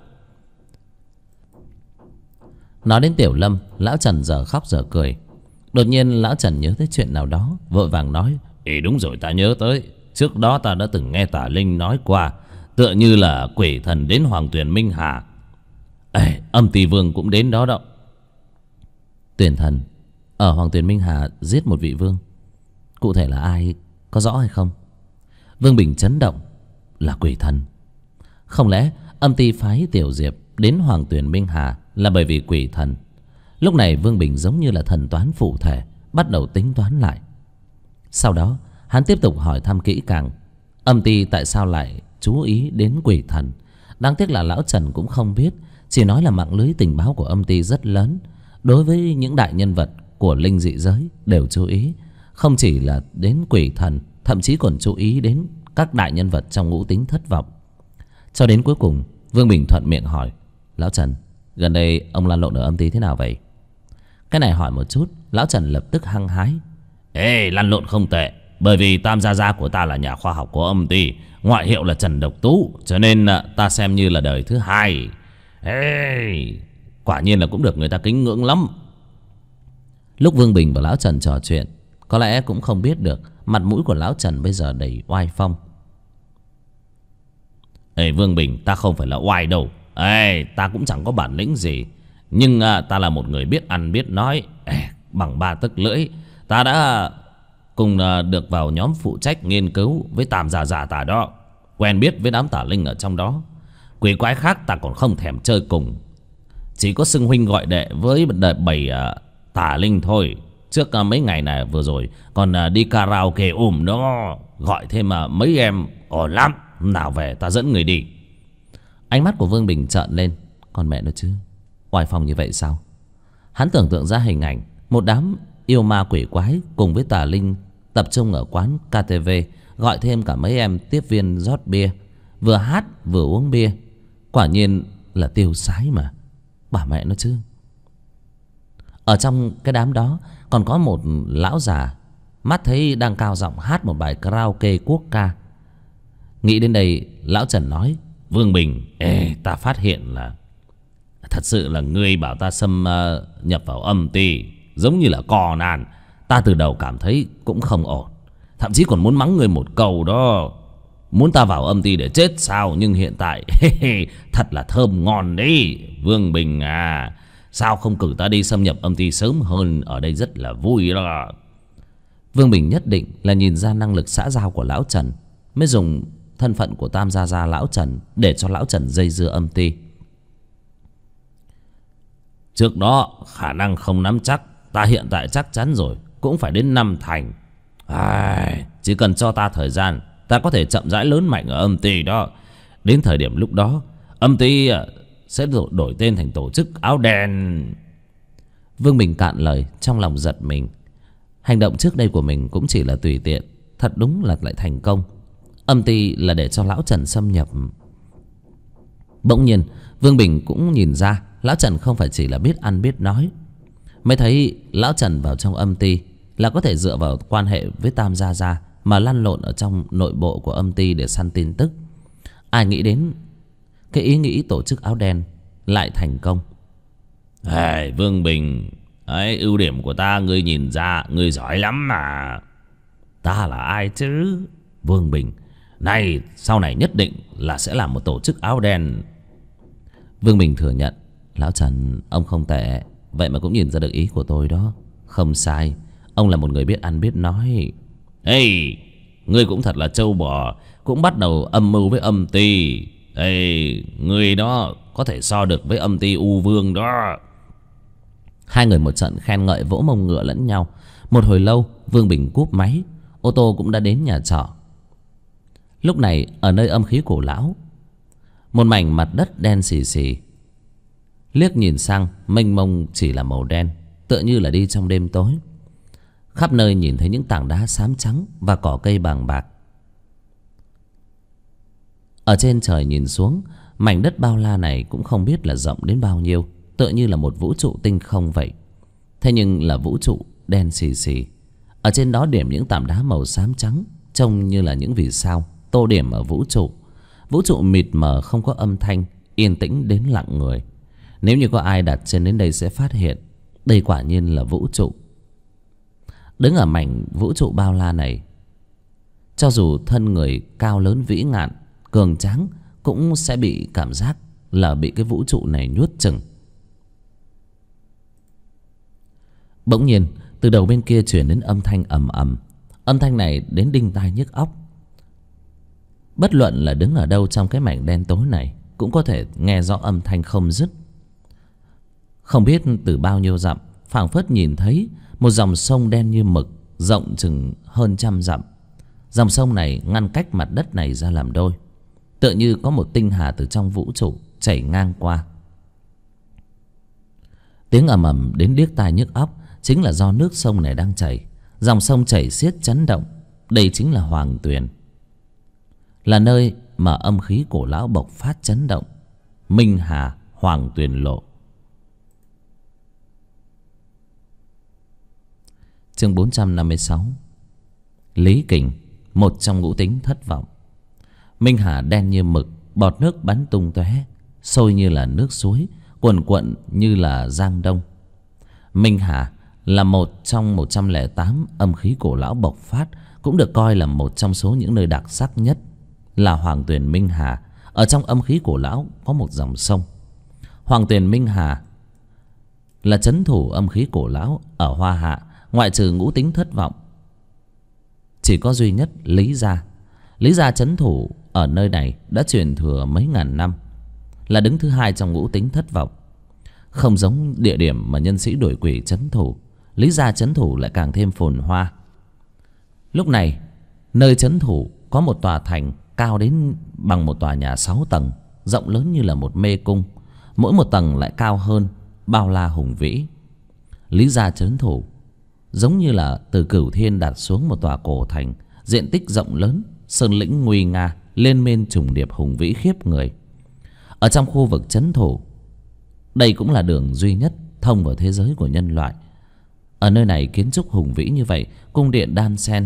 Nói đến Tiểu Lâm, Lão Trần giờ khóc giờ cười. Đột nhiên Lão Trần nhớ tới chuyện nào đó, vội vàng nói. Đúng rồi, ta nhớ tới. Trước đó ta đã từng nghe Tả Linh nói qua, tựa như là quỷ thần đến Hoàng Tuyền Minh Hà. Âm Tỳ Vương cũng đến đó đó. Tuyển thần ở Hoàng Tuyền Minh Hà giết một vị vương, cụ thể là ai, có rõ hay không? Vương Bình chấn động. Là quỷ thần? Không lẽ âm ty phái Tiểu Diệp đến Hoàng Tuyền Minh Hà là bởi vì quỷ thần? Lúc này Vương Bình giống như là thần toán phụ thể, bắt đầu tính toán lại. Sau đó hắn tiếp tục hỏi thăm kỹ càng âm ty tại sao lại chú ý đến quỷ thần. Đáng tiếc là Lão Trần cũng không biết, chỉ nói là mạng lưới tình báo của âm ty rất lớn, đối với những đại nhân vật của linh dị giới đều chú ý. Không chỉ là đến quỷ thần, thậm chí còn chú ý đến các đại nhân vật trong ngũ tính thất vọng. Cho đến cuối cùng Vương Bình thuận miệng hỏi: Lão Trần, gần đây ông lăn lộn ở âm ty thế nào vậy? Cái này hỏi một chút, Lão Trần lập tức hăng hái: Ê, lăn lộn không tệ. Bởi vì Tam Gia Gia của ta là nhà khoa học của âm ty, ngoại hiệu là Trần Độc Tú, cho nên ta xem như là đời thứ hai. Ê, quả nhiên là cũng được người ta kính ngưỡng lắm. Lúc Vương Bình và Lão Trần trò chuyện, có lẽ cũng không biết được mặt mũi của Lão Trần bây giờ đầy oai phong. Ê Vương Bình, ta không phải là oai đâu. Ê, ta cũng chẳng có bản lĩnh gì, nhưng ta là một người biết ăn biết nói. Bằng 3 tấc lưỡi, ta đã cùng được vào nhóm phụ trách nghiên cứu với Tam Gia Gia ta đó, quen biết với đám tà linh ở trong đó. Quỷ quái khác ta còn không thèm chơi cùng, chỉ có xưng huynh gọi đệ với bầy tà linh thôi. Trước mấy ngày này vừa rồi còn đi karaoke đó, gọi thêm mấy em ổn lắm. Nào về ta dẫn người đi. Ánh mắt của Vương Bình trợn lên. Con mẹ nó chứ, oai phong như vậy sao? Hắn tưởng tượng ra hình ảnh một đám yêu ma quỷ quái cùng với tà linh tập trung ở quán KTV, gọi thêm cả mấy em tiếp viên rót bia, vừa hát vừa uống bia. Quả nhiên là tiêu sái mà, bà mẹ nó chứ. Ở trong cái đám đó còn có một lão già, mắt thấy đang cao giọng hát một bài karaoke quốc ca. Nghĩ đến đây, Lão Trần nói: Vương Bình, ta phát hiện là thật sự là ngươi bảo ta xâm nhập vào âm ty giống như là cò nàn. Ta từ đầu cảm thấy cũng không ổn, thậm chí còn muốn mắng ngươi một câu đó. Muốn ta vào âm ty để chết sao? Nhưng hiện tại thật là thơm ngon đấy. Vương Bình à, sao không cử ta đi xâm nhập âm ty sớm hơn? Ở đây rất là vui đó. Vương Bình nhất định là nhìn ra năng lực xã giao của Lão Trần, mới dùng thân phận của Tam Gia Gia Lão Trần để cho Lão Trần dây dưa âm ty. Trước đó khả năng không nắm chắc, ta hiện tại chắc chắn rồi, cũng phải đến 5 thành. Chỉ cần cho ta thời gian, ta có thể chậm rãi lớn mạnh ở âm ty đó. Đến thời điểm lúc đó, âm ty sẽ đổi tên thành tổ chức áo đen. Vương Bình cạn lời, trong lòng giật mình. Hành động trước đây của mình cũng chỉ là tùy tiện, thật đúng là lại thành công. Âm ty là để cho Lão Trần xâm nhập. Bỗng nhiên Vương Bình cũng nhìn ra Lão Trần không phải chỉ là biết ăn biết nói. Mới thấy Lão Trần vào trong âm ty là có thể dựa vào quan hệ với Tam Gia Gia mà lăn lộn ở trong nội bộ của âm ty để săn tin tức. Ai nghĩ đến cái ý nghĩ tổ chức áo đen lại thành công. Vương Bình, ưu điểm của ta ngươi nhìn ra, ngươi giỏi lắm mà. Ta là ai chứ? Vương Bình này, sau này nhất định là sẽ làm một tổ chức áo đen. Vương Bình thừa nhận: Lão Trần, ông không tệ, vậy mà cũng nhìn ra được ý của tôi đó. Không sai, ông là một người biết ăn biết nói. Ngươi cũng thật là trâu bò, cũng bắt đầu âm mưu với âm ty. Ngươi đó có thể so được với âm ty U Vương đó. Hai người một trận khen ngợi, vỗ mông ngựa lẫn nhau. Một hồi lâu Vương Bình cúp máy, ô tô cũng đã đến nhà trọ. Lúc này ở nơi âm khí cổ lão, một mảnh mặt đất đen xì xì, liếc nhìn sang mênh mông chỉ là màu đen, tựa như là đi trong đêm tối. Khắp nơi nhìn thấy những tảng đá xám trắng và cỏ cây bàng bạc. Ở trên trời nhìn xuống, mảnh đất bao la này cũng không biết là rộng đến bao nhiêu, tựa như là một vũ trụ tinh không vậy. Thế nhưng là vũ trụ đen xì xì. Ở trên đó điểm những tảng đá màu xám trắng, trông như là những vì sao tô điểm ở vũ trụ. Vũ trụ mịt mờ không có âm thanh, yên tĩnh đến lặng người. Nếu như có ai đặt chân đến đây sẽ phát hiện đây quả nhiên là vũ trụ. Đứng ở mảnh vũ trụ bao la này, cho dù thân người cao lớn vĩ ngạn, cường tráng, cũng sẽ bị cảm giác là bị cái vũ trụ này nuốt chửng. Bỗng nhiên từ đầu bên kia truyền đến âm thanh ầm ầm. Âm thanh này đến đinh tai nhức óc. Bất luận là đứng ở đâu trong cái mảnh đen tối này cũng có thể nghe rõ âm thanh không dứt. Không biết từ bao nhiêu dặm, phảng phất nhìn thấy một dòng sông đen như mực, rộng chừng hơn 100 dặm. Dòng sông này ngăn cách mặt đất này ra làm đôi, tựa như có một tinh hà từ trong vũ trụ chảy ngang qua. Tiếng ầm ầm đến điếc tai nhức óc chính là do nước sông này đang chảy. Dòng sông chảy xiết chấn động. Đây chính là Hoàng Tuyền. là nơi mà âm khí cổ lão bộc phát chấn động. Minh Hà Hoàng Tuyền Lộ. Chương 456. Lý Kình, một trong ngũ tính thất vọng. Minh Hà đen như mực, bọt nước bắn tung tóe, sôi như là nước suối, cuồn cuộn như là giang đông. Minh Hà là một trong 108 âm khí cổ lão bộc phát, cũng được coi là một trong số những nơi đặc sắc nhất. Là Hoàng Tuyền Minh Hà. Ở trong âm khí cổ lão có một dòng sông. Hoàng Tuyền Minh Hà là trấn thủ âm khí cổ lão ở Hoa Hạ. Ngoại trừ ngũ tính thất vọng, chỉ có duy nhất Lý gia. Lý gia trấn thủ ở nơi này đã truyền thừa mấy ngàn năm, là đứng thứ hai trong ngũ tính thất vọng. Không giống địa điểm mà nhân sĩ đuổi quỷ trấn thủ, Lý gia trấn thủ lại càng thêm phồn hoa. Lúc này nơi trấn thủ có một tòa thành cao đến bằng một tòa nhà 6 tầng, rộng lớn như là một mê cung. Mỗi một tầng lại cao hơn, bao la hùng vĩ. Lý gia trấn thủ giống như là từ cửu thiên đặt xuống một tòa cổ thành, diện tích rộng lớn, sơn lĩnh nguy nga, liên miên trùng điệp hùng vĩ khiếp người. Ở trong khu vực trấn thủ, đây cũng là đường duy nhất thông vào thế giới của nhân loại. Ở nơi này kiến trúc hùng vĩ như vậy, cung điện đan xen.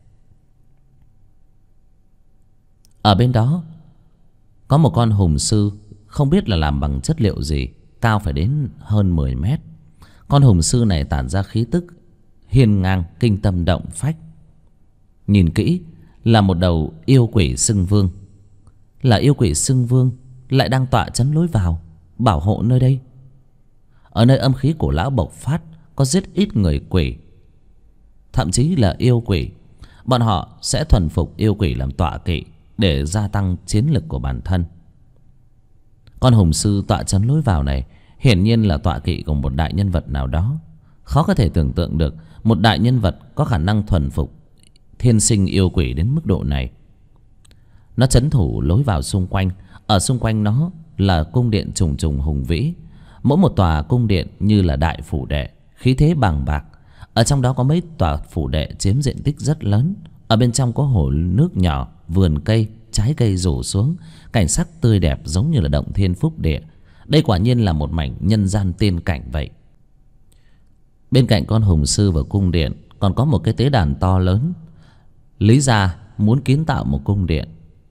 Ở bên đó có một con hùng sư, không biết là làm bằng chất liệu gì, cao phải đến hơn 10 mét. Con hùng sư này tản ra khí tức hiên ngang, kinh tâm động phách. Nhìn kỹ là một đầu yêu quỷ xưng vương. Là yêu quỷ xưng vương lại đang tọa trấn lối vào, bảo hộ nơi đây. Ở nơi âm khí cổ lão bộc phát, có rất ít người quỷ, thậm chí là yêu quỷ. Bọn họ sẽ thuần phục yêu quỷ làm tọa kỵ để gia tăng chiến lực của bản thân. Con hùng sư tọa trấn lối vào này hiển nhiên là tọa kỵ của một đại nhân vật nào đó. Khó có thể tưởng tượng được một đại nhân vật có khả năng thuần phục thiên sinh yêu quỷ đến mức độ này. Nó trấn thủ lối vào xung quanh. Ở xung quanh nó là cung điện trùng trùng hùng vĩ. Mỗi một tòa cung điện như là đại phủ đệ, khí thế bàng bạc. Ở trong đó có mấy tòa phủ đệ chiếm diện tích rất lớn. Ở bên trong có hồ nước nhỏ, vườn cây, trái cây rủ xuống, cảnh sắc tươi đẹp giống như là động thiên phúc địa. Đây quả nhiên là một mảnh nhân gian tiên cảnh vậy. Bên cạnh con hùng sư và cung điện còn có một cái tế đàn to lớn. Lý gia muốn kiến tạo một cung điện.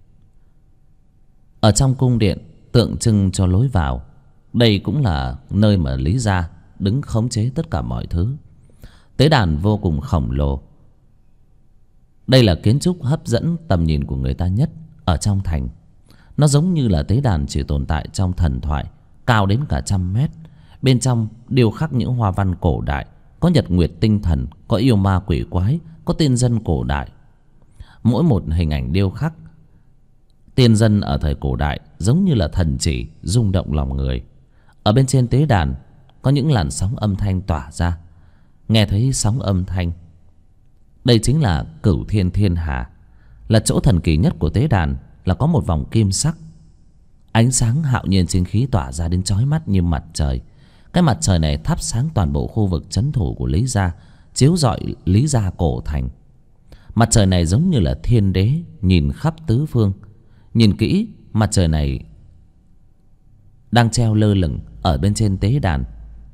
Ở trong cung điện tượng trưng cho lối vào. Đây cũng là nơi mà Lý gia đứng khống chế tất cả mọi thứ. Tế đàn vô cùng khổng lồ. Đây là kiến trúc hấp dẫn tầm nhìn của người ta nhất ở trong thành. Nó giống như là tế đàn chỉ tồn tại trong thần thoại, cao đến cả 100 mét. Bên trong điêu khắc những hoa văn cổ đại, có nhật nguyệt tinh thần, có yêu ma quỷ quái, có tiên dân cổ đại. Mỗi một hình ảnh điêu khắc tiên dân ở thời cổ đại giống như là thần chỉ rung động lòng người. Ở bên trên tế đàn có những làn sóng âm thanh tỏa ra. Nghe thấy sóng âm thanh, đây chính là Cửu Thiên Thiên Hà. Là chỗ thần kỳ nhất của tế đàn là có một vòng kim sắc. Ánh sáng hạo nhiên chính khí tỏa ra đến chói mắt như mặt trời. Cái mặt trời này thắp sáng toàn bộ khu vực trấn thủ của Lý gia, chiếu rọi Lý gia cổ thành. Mặt trời này giống như là thiên đế nhìn khắp tứ phương. Nhìn kỹ, mặt trời này đang treo lơ lửng ở bên trên tế đàn.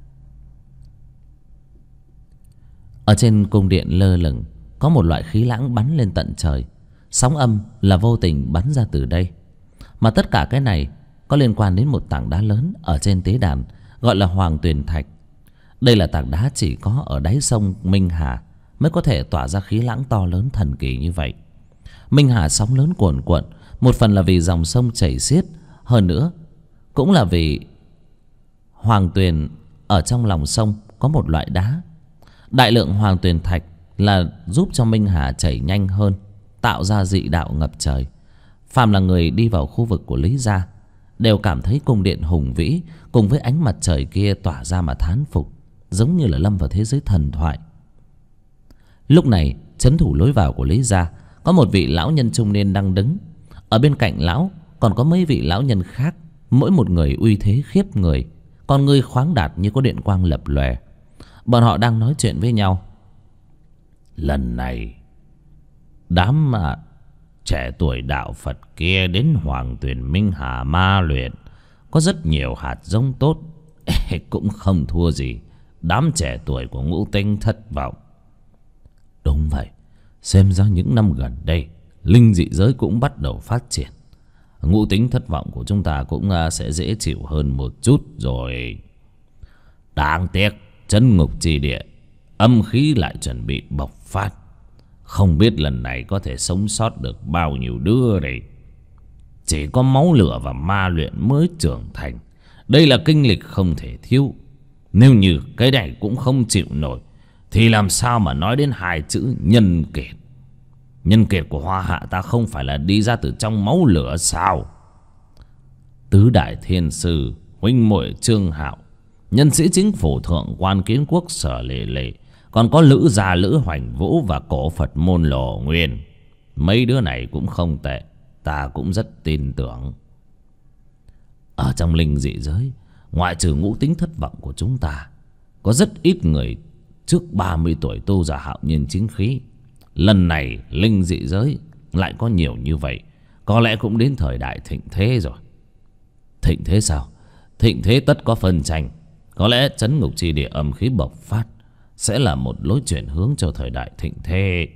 Ở trên cung điện lơ lửng có một loại khí lãng bắn lên tận trời. Sóng âm là vô tình bắn ra từ đây. Mà tất cả cái này có liên quan đến một tảng đá lớn ở trên tế đàn, gọi là Hoàng Tuyền Thạch. Đây là tảng đá chỉ có ở đáy sông Minh Hà mới có thể tỏa ra khí lãng to lớn thần kỳ như vậy. Minh Hà sóng lớn cuồn cuộn, một phần là vì dòng sông chảy xiết, hơn nữa cũng là vì Hoàng Tuyền ở trong lòng sông có một loại đá. Đại lượng Hoàng Tuyền Thạch là giúp cho Minh Hà chảy nhanh hơn, tạo ra dị đạo ngập trời. Phàm là người đi vào khu vực của Lý gia đều cảm thấy cung điện hùng vĩ cùng với ánh mặt trời kia tỏa ra mà thán phục, giống như là lâm vào thế giới thần thoại. Lúc này trấn thủ lối vào của Lý gia có một vị lão nhân trung niên đang đứng. Ở bên cạnh lão còn có mấy vị lão nhân khác, mỗi một người uy thế khiếp người, con ngươi khoáng đạt như có điện quang lập lòe. Bọn họ đang nói chuyện với nhau. Lần này đám
trẻ tuổi đạo Phật kia đến Hoàng Tuyền Minh Hà ma luyện, có rất nhiều hạt giống tốt, cũng không thua gì đám trẻ tuổi của Ngũ Tính Thất Vọng.
Đúng vậy, xem ra những năm gần đây linh dị giới cũng bắt đầu phát triển. Ngũ Tính Thất Vọng của chúng ta cũng sẽ dễ chịu hơn một chút rồi.
Đáng tiếc Trấn Ngục Chi Địa âm khí lại chuẩn bị bộc phát, không biết lần này có thể sống sót được bao nhiêu đứa đây. Chỉ có máu lửa và ma luyện mới trưởng thành, đây là kinh lịch không thể thiếu. Nếu như cái này cũng không chịu nổi thì làm sao mà nói đến hai chữ nhân kiệt. Nhân kiệt của Hoa Hạ ta không phải là đi ra từ trong máu lửa sao?
Tứ đại thiên sư, huynh muội Trương Hạo, nhân sĩ chính phủ thượng quan Kiến Quốc Sở Lệ Lệ, còn có Lữ Gia Lữ Hoành Vũ và cổ Phật môn Lộ Nguyên. Mấy đứa này cũng không tệ, ta cũng rất tin tưởng. Ở trong linh dị giới, ngoại trừ Ngũ Tính Thất Vọng của chúng ta, có rất ít người trước 30 tuổi tu ra hạo nhiên chính khí. Lần này linh dị giới lại có nhiều như vậy, có lẽ cũng đến thời đại thịnh thế rồi. Thịnh thế sao? Thịnh thế tất có phân tranh. Có lẽ Trấn Ngục Chi Địa âm khí bộc phát sẽ là một lối chuyển hướng cho thời đại thịnh thế.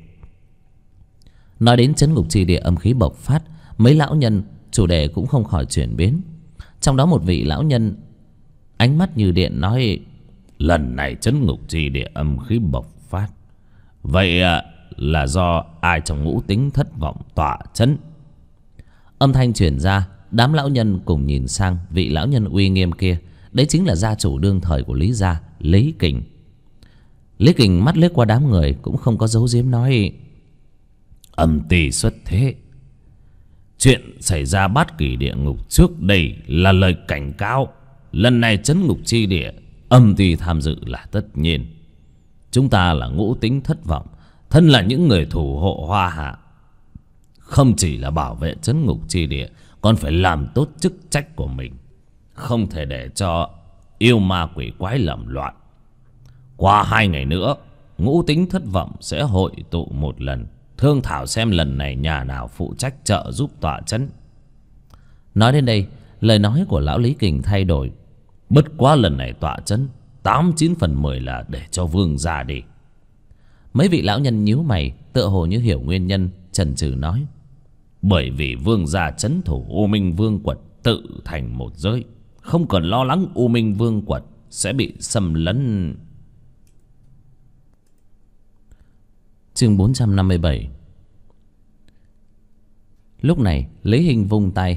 Nói đến Trấn Ngục Chi Địa âm khí bộc phát, mấy lão nhân chủ đề cũng không khỏi chuyển biến. Trong đó một vị lão nhân ánh mắt như điện nói:
lần này Trấn Ngục Chi Địa âm khí bộc phát, vậy là do ai trong Ngũ Tính Thất Vọng tọa trấn?
Âm thanh truyền ra, đám lão nhân cùng nhìn sang vị lão nhân uy nghiêm kia. Đấy chính là gia chủ đương thời của Lý gia, Lý Kình. Lý Kình mắt liếc qua đám người cũng không có giấu giếm nói:
âm tỳ xuất thế. Chuyện xảy ra Bát Kỷ Địa Ngục trước đây là lời cảnh cáo. Lần này Trấn Ngục Chi Địa âm tỳ tham dự là tất nhiên. Chúng ta là Ngũ Tính Thất Vọng, thân là những người thủ hộ Hoa Hạ, không chỉ là bảo vệ Trấn Ngục Chi Địa, còn phải làm tốt chức trách của mình, không thể để cho yêu ma quỷ quái lầm loạn. Qua 2 ngày nữa, Ngũ Tính Thất Vọng sẽ hội tụ một lần, thương thảo xem lần này nhà nào phụ trách trợ giúp tọa trấn.
Nói đến đây, lời nói của lão Lý Kình thay đổi.
Bất quá lần này tọa trấn 8-9 phần 10 là để cho Vương gia đi.
Mấy vị lão nhân nhíu mày, tựa hồ như hiểu nguyên nhân, chần chừ nói:
bởi vì Vương gia trấn thủ U Minh Vương Quật tự thành một giới, không cần lo lắng U Minh Vương Quật sẽ bị xâm lấn.
Chương 457. Lúc này Lý Hình vung tay: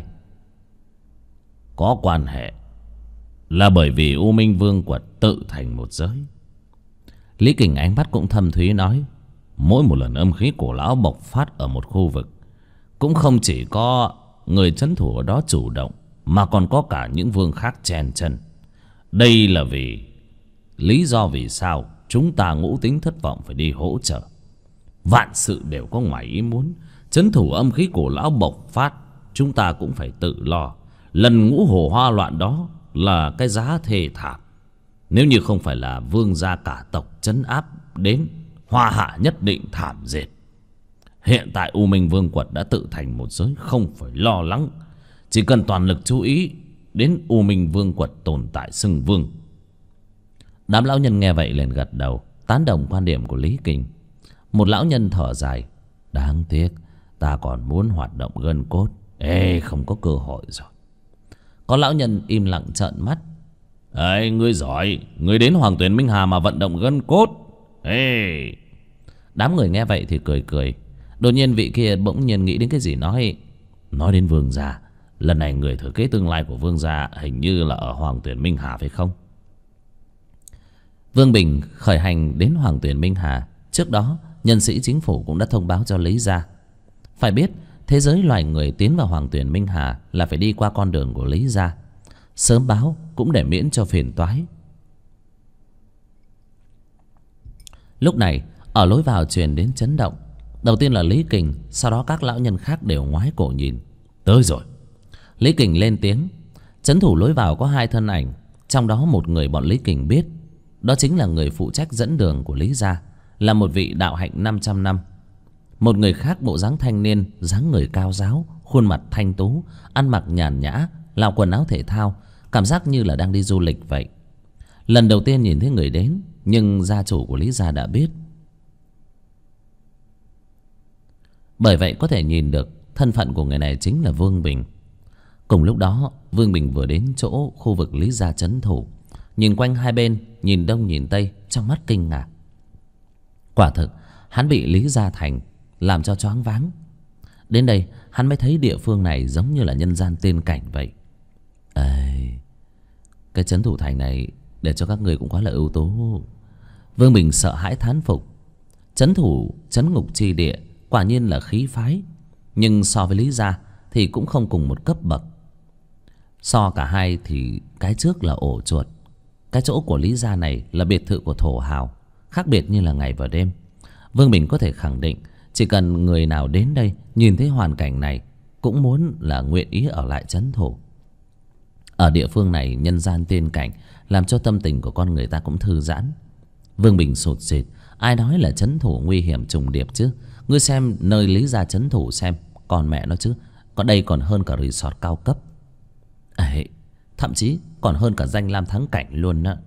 có quan hệ, là bởi vì U Minh Vương Quật tự thành một giới.
Lý Kình ánh mắt cũng thâm thúy nói:
mỗi một lần âm khí của lão bộc phát ở một khu vực, cũng không chỉ có người trấn thủ ở đó chủ động, mà còn có cả những vương khác chen chân. Đây là vì lý do vì sao chúng ta Ngũ Tính Thất Vọng phải đi hỗ trợ. Vạn sự đều có ngoài ý muốn, trấn thủ âm khí của lão bộc phát, chúng ta cũng phải tự lo. Lần ngũ hồ hoa loạn đó là cái giá thê thảm. Nếu như không phải là vương gia cả tộc trấn áp đến, Hoa Hạ nhất định thảm diệt. Hiện tại U Minh Vương Quật đã tự thành một giới, không phải lo lắng. Chỉ cần toàn lực chú ý đến U Minh Vương Quật tồn tại xưng vương.
Đám lão nhân nghe vậy liền gật đầu, tán đồng quan điểm của Lý Kình. Một lão nhân thở dài: đáng tiếc, ta còn muốn hoạt động gân cốt, không có cơ hội rồi. Có lão nhân im lặng trợn mắt:
ấy, ngươi giỏi, ngươi đến Hoàng Tuyền Minh Hà mà vận động gân cốt.
Đám người nghe vậy thì cười cười. Đột nhiên vị kia bỗng nhiên nghĩ đến cái gì, nói đến Vương gia. Lần này người thừa kế tương lai của Vương gia hình như là ở Hoàng Tuyền Minh Hà phải không? Vương Bình khởi hành đến Hoàng Tuyền Minh Hà. Trước đó nhân sĩ chính phủ cũng đã thông báo cho Lý gia. Phải biết thế giới loài người tiến vào Hoàng Tuyền Minh Hà là phải đi qua con đường của Lý gia. Sớm báo cũng để miễn cho phiền toái. Lúc này ở lối vào truyền đến chấn động. Đầu tiên là Lý Kình, sau đó các lão nhân khác đều ngoái cổ nhìn.
Tới rồi.
Lý Kình lên tiếng. Trấn thủ lối vào có 2 thân ảnh, trong đó một người bọn Lý Kình biết, đó chính là người phụ trách dẫn đường của Lý gia, là một vị đạo hạnh 500 năm. Một người khác bộ dáng thanh niên, dáng người cao ráo, khuôn mặt thanh tú, ăn mặc nhàn nhã, là quần áo thể thao, cảm giác như là đang đi du lịch vậy. Lần đầu tiên nhìn thấy người đến, nhưng gia chủ của Lý gia đã biết. Bởi vậy có thể nhìn được thân phận của người này chính là Vương Bình. Cùng lúc đó, Vương Bình vừa đến chỗ khu vực Lý gia trấn thủ, nhìn quanh hai bên, nhìn đông nhìn tây, trong mắt kinh ngạc. Quả thực hắn bị Lý gia thành làm cho choáng váng. Đến đây hắn mới thấy địa phương này giống như là nhân gian tiên cảnh vậy. Cái trấn thủ thành này để cho các người cũng quá là ưu tú. Vương Bình sợ hãi thán phục. Trấn thủ trấn ngục chi địa quả nhiên là khí phái, nhưng so với Lý gia thì cũng không cùng một cấp bậc. So cả hai thì cái trước là ổ chuột, cái chỗ của Lý gia này là biệt thự của thổ hào, khác biệt như là ngày và đêm. Vương Bình có thể khẳng định, chỉ cần người nào đến đây nhìn thấy hoàn cảnh này cũng muốn là nguyện ý ở lại trấn thủ. Ở địa phương này nhân gian tiên cảnh, làm cho tâm tình của con người ta cũng thư giãn. Vương Bình sụt sịt, ai nói là trấn thủ nguy hiểm trùng điệp chứ? Ngươi xem nơi Lý gia trấn thủ xem, còn mẹ nó chứ, có đây còn hơn cả resort cao cấp. Thậm chí còn hơn cả danh lam thắng cảnh luôn đó.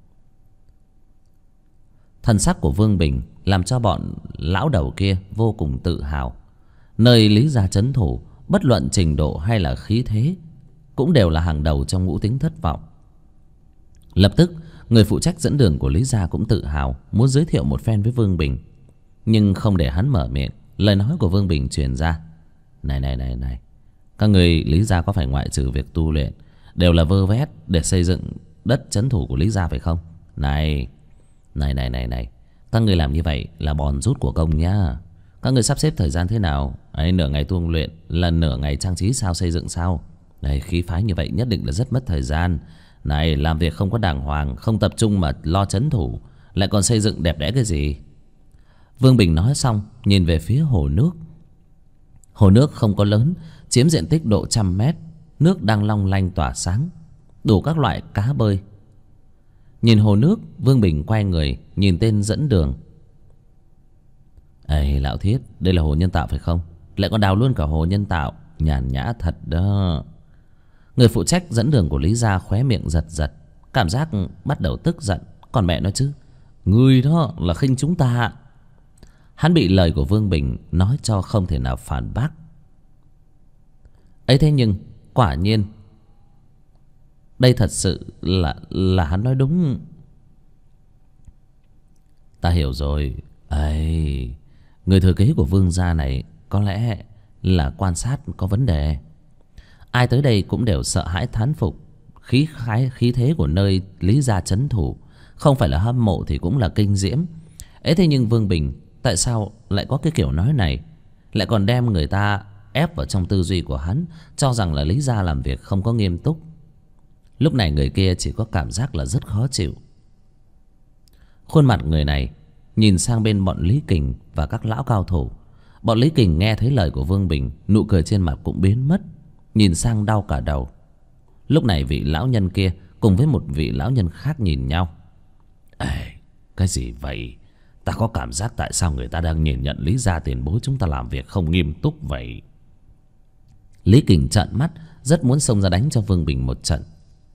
Thần sắc của Vương Bình làm cho bọn lão đầu kia vô cùng tự hào. Nơi Lý gia trấn thủ, bất luận trình độ hay là khí thế, cũng đều là hàng đầu trong ngũ tính thất vọng. Lập tức người phụ trách dẫn đường của Lý gia cũng tự hào, muốn giới thiệu một phen với Vương Bình. Nhưng không để hắn mở miệng, lời nói của Vương Bình truyền ra. Này, các người Lý gia có phải ngoại trừ việc tu luyện đều là vơ vét để xây dựng đất trấn thủ của Lý gia phải không? Này, các người làm như vậy là bòn rút của công nhá. Các người sắp xếp thời gian thế nào? Nửa ngày tu luyện là nửa ngày trang trí sao, xây dựng sao? Này, khí phái như vậy nhất định là rất mất thời gian. Này, làm việc không có đàng hoàng, không tập trung mà lo trấn thủ, lại còn xây dựng đẹp đẽ cái gì? Vương Bình nói xong nhìn về phía hồ nước. Hồ nước không có lớn, chiếm diện tích độ 100 mét. Nước đang long lanh tỏa sáng, đủ các loại cá bơi. Nhìn hồ nước, Vương Bình quay người nhìn tên dẫn đường. Lão Thiết, đây là hồ nhân tạo phải không? Lại còn đào luôn cả hồ nhân tạo, nhàn nhã thật đó. Người phụ trách dẫn đường của Lý gia khóe miệng giật giật, cảm giác bắt đầu tức giận. Còn mẹ nó chứ, người đó là khinh chúng ta. Hắn bị lời của Vương Bình nói cho không thể nào phản bác. Thế nhưng quả nhiên đây thật sự là hắn nói đúng. Ta hiểu rồi. Người thừa kế của Vương gia này có lẽ là quan sát có vấn đề. Ai tới đây cũng đều sợ hãi thán phục. Khí thế của nơi Lý gia trấn thủ, không phải là hâm mộ thì cũng là kinh diễm. Thế nhưng Vương Bình tại sao lại có cái kiểu nói này, lại còn đem người ta ép vào trong tư duy của hắn, cho rằng là Lý gia làm việc không có nghiêm túc. Lúc này người kia chỉ có cảm giác là rất khó chịu. Khuôn mặt người này nhìn sang bên bọn Lý Kình và các lão cao thủ. Bọn Lý Kình nghe thấy lời của Vương Bình, nụ cười trên mặt cũng biến mất, nhìn sang đau cả đầu. Lúc này vị lão nhân kia cùng với một vị lão nhân khác nhìn nhau. Cái gì vậy? Ta có cảm giác tại sao người ta đang nhìn nhận Lý gia tiền bối chúng ta làm việc không nghiêm túc vậy? Lý Kình trợn mắt, rất muốn xông ra đánh cho Vương Bình một trận.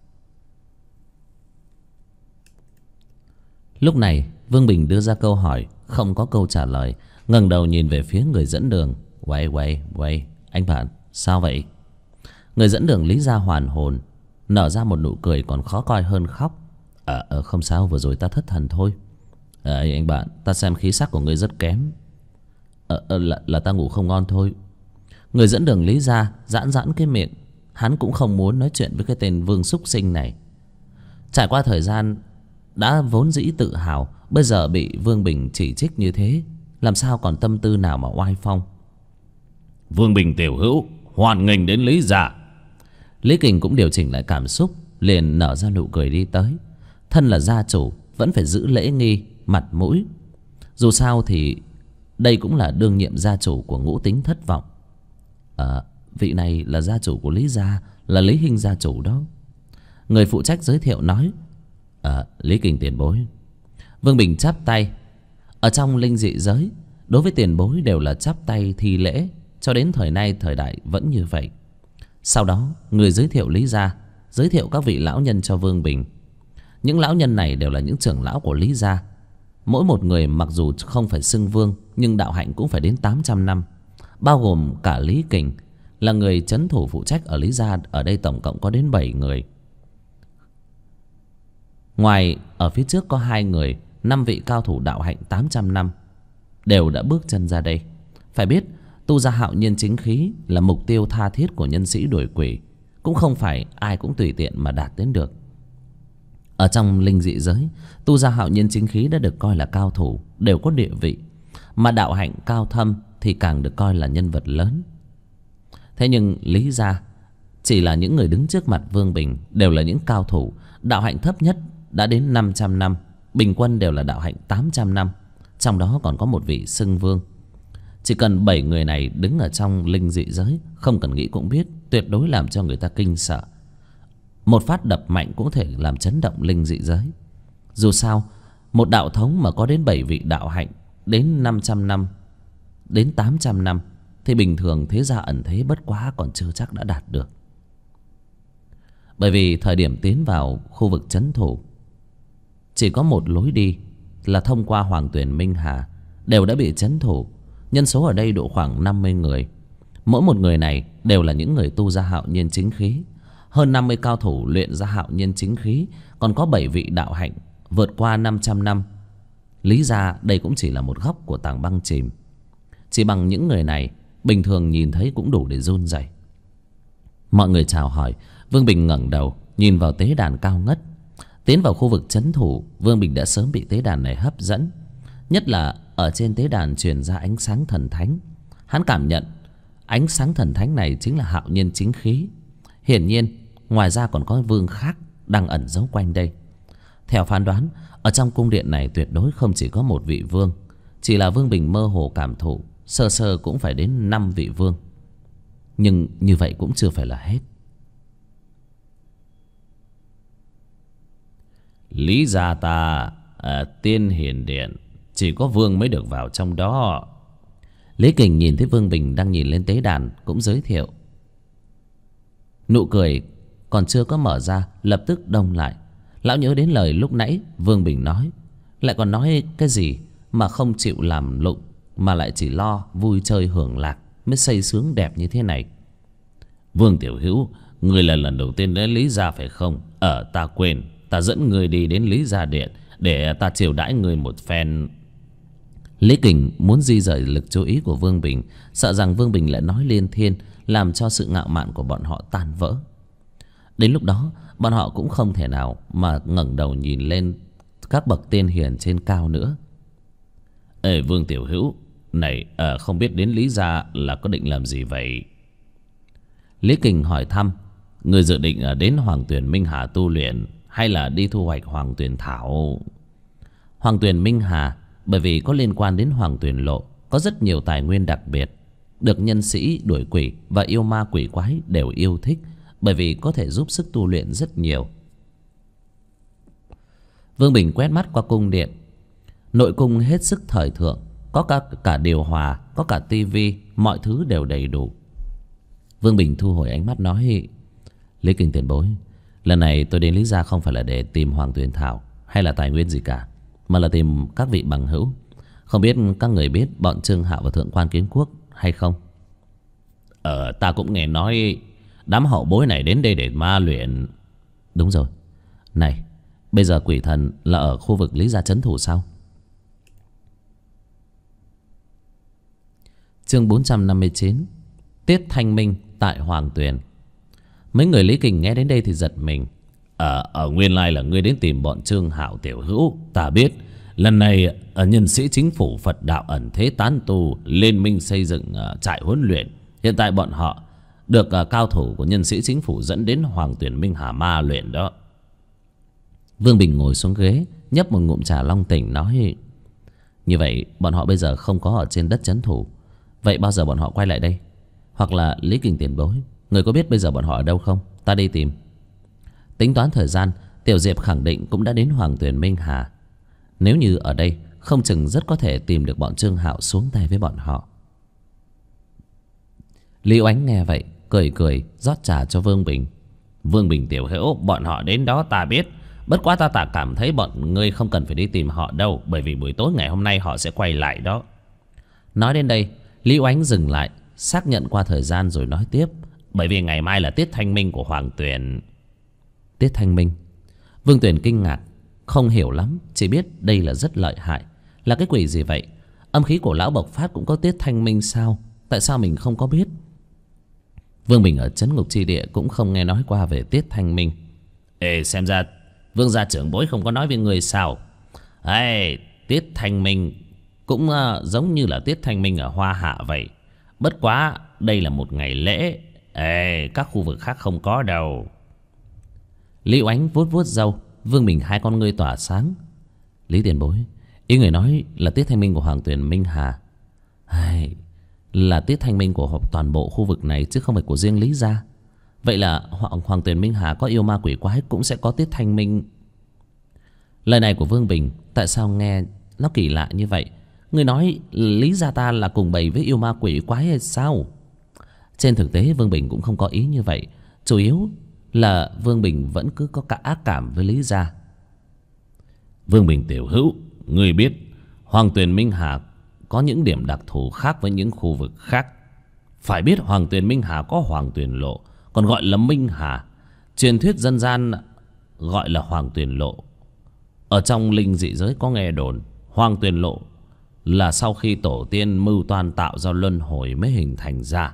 Lúc này Vương Bình đưa ra câu hỏi, không có câu trả lời, ngẩng đầu nhìn về phía người dẫn đường. Quay, anh bạn, sao vậy? Người dẫn đường Lý gia hoàn hồn, nở ra một nụ cười còn khó coi hơn khóc. Không sao, vừa rồi ta thất thần thôi. Anh bạn, ta xem khí sắc của ngươi rất kém. Là ta ngủ không ngon thôi. Người dẫn đường Lý gia giãn cái miệng. Hắn cũng không muốn nói chuyện với cái tên Vương xúc sinh này. Trải qua thời gian đã vốn dĩ tự hào, bây giờ bị Vương Bình chỉ trích như thế, làm sao còn tâm tư nào mà oai phong.
Vương Bình tiểu hữu, hoan nghênh đến Lý gia.
Lý Kình cũng điều chỉnh lại cảm xúc, liền nở ra nụ cười đi tới. Thân là gia chủ vẫn phải giữ lễ nghi, mặt mũi. Dù sao thì đây cũng là đương nhiệm gia chủ của ngũ tính thất vọng. Vị này là gia chủ của Lý gia, là Lý Hinh gia chủ đó. Người phụ trách giới thiệu nói. Lý Kình tiền bối. Vương Bình chắp tay. Ở trong linh dị giới, đối với tiền bối đều là chắp tay thi lễ. Cho đến thời nay thời đại vẫn như vậy. Sau đó người giới thiệu Lý gia, giới thiệu các vị lão nhân cho Vương Bình. Những lão nhân này đều là những trưởng lão của Lý gia. Mỗi một người mặc dù không phải xưng vương, nhưng đạo hạnh cũng phải đến 800 năm. Bao gồm cả Lý Kình, là người trấn thủ phụ trách ở Lý gia. Ở đây tổng cộng có đến 7 người. Ngoài ở phía trước có 2 người, 5 vị cao thủ đạo hạnh 800 năm đều đã bước chân ra đây. Phải biết tu ra hạo nhiên chính khí là mục tiêu tha thiết của nhân sĩ đuổi quỷ, cũng không phải ai cũng tùy tiện mà đạt đến được. Ở trong linh dị giới, tu ra hạo nhiên chính khí đã được coi là cao thủ, đều có địa vị. Mà đạo hạnh cao thâm thì càng được coi là nhân vật lớn. Thế nhưng Lý gia chỉ là những người đứng trước mặt Vương Bình đều là những cao thủ. Đạo hạnh thấp nhất đã đến 500 năm, bình quân đều là đạo hạnh 800 năm. Trong đó còn có một vị xưng vương. Chỉ cần 7 người này đứng ở trong linh dị giới, không cần nghĩ cũng biết, tuyệt đối làm cho người ta kinh sợ. Một phát đập mạnh cũng có thể làm chấn động linh dị giới. Dù sao, một đạo thống mà có đến 7 vị đạo hạnh, đến 500 năm, đến 800 năm, thì bình thường thế gia ẩn thế bất quá còn chưa chắc đã đạt được. Bởi vì thời điểm tiến vào khu vực trấn thủ, chỉ có một lối đi là thông qua Hoàng Tuyền Minh Hà, đều đã bị trấn thủ. Nhân số ở đây độ khoảng 50 người. Mỗi một người này đều là những người tu ra hạo nhiên chính khí. Hơn 50 cao thủ luyện ra hạo nhiên chính khí. Còn có 7 vị đạo hạnh vượt qua 500 năm. Lý ra đây cũng chỉ là một góc của tảng băng chìm. Chỉ bằng những người này, bình thường nhìn thấy cũng đủ để run rẩy. Mọi người chào hỏi. Vương Bình ngẩng đầu nhìn vào tế đàn cao ngất. Tiến vào khu vực trấn thủ, Vương Bình đã sớm bị tế đàn này hấp dẫn. Nhất là ở trên tế đàn truyền ra ánh sáng thần thánh. Hắn cảm nhận ánh sáng thần thánh này chính là hạo nhiên chính khí. Hiển nhiên ngoài ra còn có vương khác đang ẩn giấu quanh đây. Theo phán đoán, ở trong cung điện này tuyệt đối không chỉ có một vị vương. Chỉ là Vương Bình mơ hồ cảm thụ, sơ sơ cũng phải đến 5 vị vương. Nhưng như vậy cũng chưa phải là hết.
Lý gia ta Tiên Hiền Điện chỉ có vương mới được vào trong đó.
Lý Kình nhìn thấy Vương Bình đang nhìn lên tế đàn, cũng giới thiệu. Nụ cười còn chưa có mở ra, lập tức đông lại. Lão nhớ đến lời lúc nãy Vương Bình nói. Lại còn nói cái gì mà không chịu làm lụng, mà lại chỉ lo vui chơi hưởng lạc mới xây sướng đẹp như thế này.
Vương tiểu hữu, người là lần đầu tiên đến Lý gia phải không? Ta quên, ta dẫn người đi đến Lý gia điện để ta chiều đãi người một phen.
Lý Kình muốn di rời lực chú ý của Vương Bình, sợ rằng Vương Bình lại nói liên thiên, làm cho sự ngạo mạn của bọn họ tan vỡ. Đến lúc đó bọn họ cũng không thể nào mà ngẩng đầu nhìn lên các bậc tiên hiền trên cao nữa.
Ê Vương tiểu hữu, này không biết đến Lý gia là có định làm gì vậy?
Lý Kình hỏi thăm.
Người dự định đến Hoàng Tuyền Minh Hà tu luyện, hay là đi thu hoạch Hoàng Tuyền Thảo?
Hoàng Tuyền Minh Hà bởi vì có liên quan đến Hoàng Tuyền Lộ, có rất nhiều tài nguyên đặc biệt, được nhân sĩ đuổi quỷ và yêu ma quỷ quái đều yêu thích, bởi vì có thể giúp sức tu luyện rất nhiều. Vương Bình quét mắt qua cung điện. Nội cung hết sức thời thượng, có cả điều hòa, có cả tivi, mọi thứ đều đầy đủ. Vương Bình thu hồi ánh mắt nói: Lý Kình tiền bối, lần này tôi đến Lý gia không phải là để tìm Hoàng Tuyền Thảo hay là tài nguyên gì cả, mà là tìm các vị bằng hữu. Không biết các người biết bọn Trương Hạo và Thượng Quan Kiến Quốc hay không?
Ta cũng nghe nói đám hậu bối này đến đây để ma luyện.
Đúng rồi. Này, bây giờ quỷ thần là ở khu vực Lý gia trấn thủ sao? Chương 459, Tiết Thanh Minh tại Hoàng Tuyền. Mấy người Lý Kình nghe đến đây thì giật mình.
Nguyên lai là ngươi đến tìm bọn Trương Hạo tiểu hữu. Ta biết lần này nhân sĩ chính phủ Phật đạo ẩn thế tán tu liên minh xây dựng trại huấn luyện. Hiện tại bọn họ được cao thủ của nhân sĩ chính phủ dẫn đến Hoàng Tuyền Minh Hà ma luyện đó.
Vương Bình ngồi xuống ghế, nhấp một ngụm trà long tỉnh nói: Như vậy bọn họ bây giờ không có ở trên đất trấn thủ. Vậy bao giờ bọn họ quay lại đây? Hoặc là Lý Kình tiền bối, người có biết bây giờ bọn họ ở đâu không? Ta đi tìm. Tính toán thời gian, Tiểu Diệp khẳng định cũng đã đến Hoàng Tuyền Minh Hà. Nếu như ở đây không chừng rất có thể tìm được bọn Trương Hạo xuống tay với bọn họ. Lý Oánh nghe vậy cười cười rót trà cho Vương Bình.
Vương Bình tiểu hữu, bọn họ đến đó ta biết. Bất quá ta cảm thấy bọn ngươi không cần phải đi tìm họ đâu, bởi vì buổi tối ngày hôm nay họ sẽ quay lại đó.
Nói đến đây, Lý Oánh dừng lại, xác nhận qua thời gian rồi nói tiếp.
Bởi vì ngày mai là tiết thanh minh của Hoàng Tuyền.
Tiết thanh minh? Vương Tuyền kinh ngạc, không hiểu lắm, chỉ biết đây là rất lợi hại. Là cái quỷ gì vậy? Âm khí của lão bộc phát cũng có tiết thanh minh sao? Tại sao mình không có biết? Vương Bình ở Trấn Ngục Chi Địa cũng không nghe nói qua về tiết thanh minh.
Ê, xem ra Vương gia trưởng bối không có nói với người sao? Ê, tiết thanh minh cũng giống như là tiết thanh minh ở Hoa Hạ vậy. Bất quá đây là một ngày lễ. Ê, các khu vực khác không có đâu.
Lý Oánh vuốt vuốt râu. Vương Bình hai con ngươi tỏa sáng. Lý tiền bối, ý người nói là tiết thanh minh của Hoàng Tuyền Minh Hà? Hay là tiết thanh minh của toàn bộ khu vực này chứ không phải của riêng Lý gia? Vậy là Hoàng Tuyền Minh Hà có yêu ma quỷ quái cũng sẽ có tiết thanh minh. Lời này của Vương Bình tại sao nghe nó kỳ lạ như vậy? Người nói Lý gia ta là cùng bầy với yêu ma quỷ quái hay sao? Trên thực tế Vương Bình cũng không có ý như vậy. Chủ yếu là Vương Bình vẫn cứ có cả ác cảm với Lý gia.
Vương Bình tiểu hữu, ngươi biết Hoàng Tuyền Minh Hà có những điểm đặc thù khác với những khu vực khác. Phải biết Hoàng Tuyền Minh Hà có Hoàng Tuyền Lộ, còn gọi là Minh Hà. Truyền thuyết dân gian gọi là Hoàng Tuyền Lộ. Ở trong linh dị giới có nghe đồn Hoàng Tuyền Lộ là sau khi tổ tiên mưu toan tạo ra luân hồi mới hình thành ra.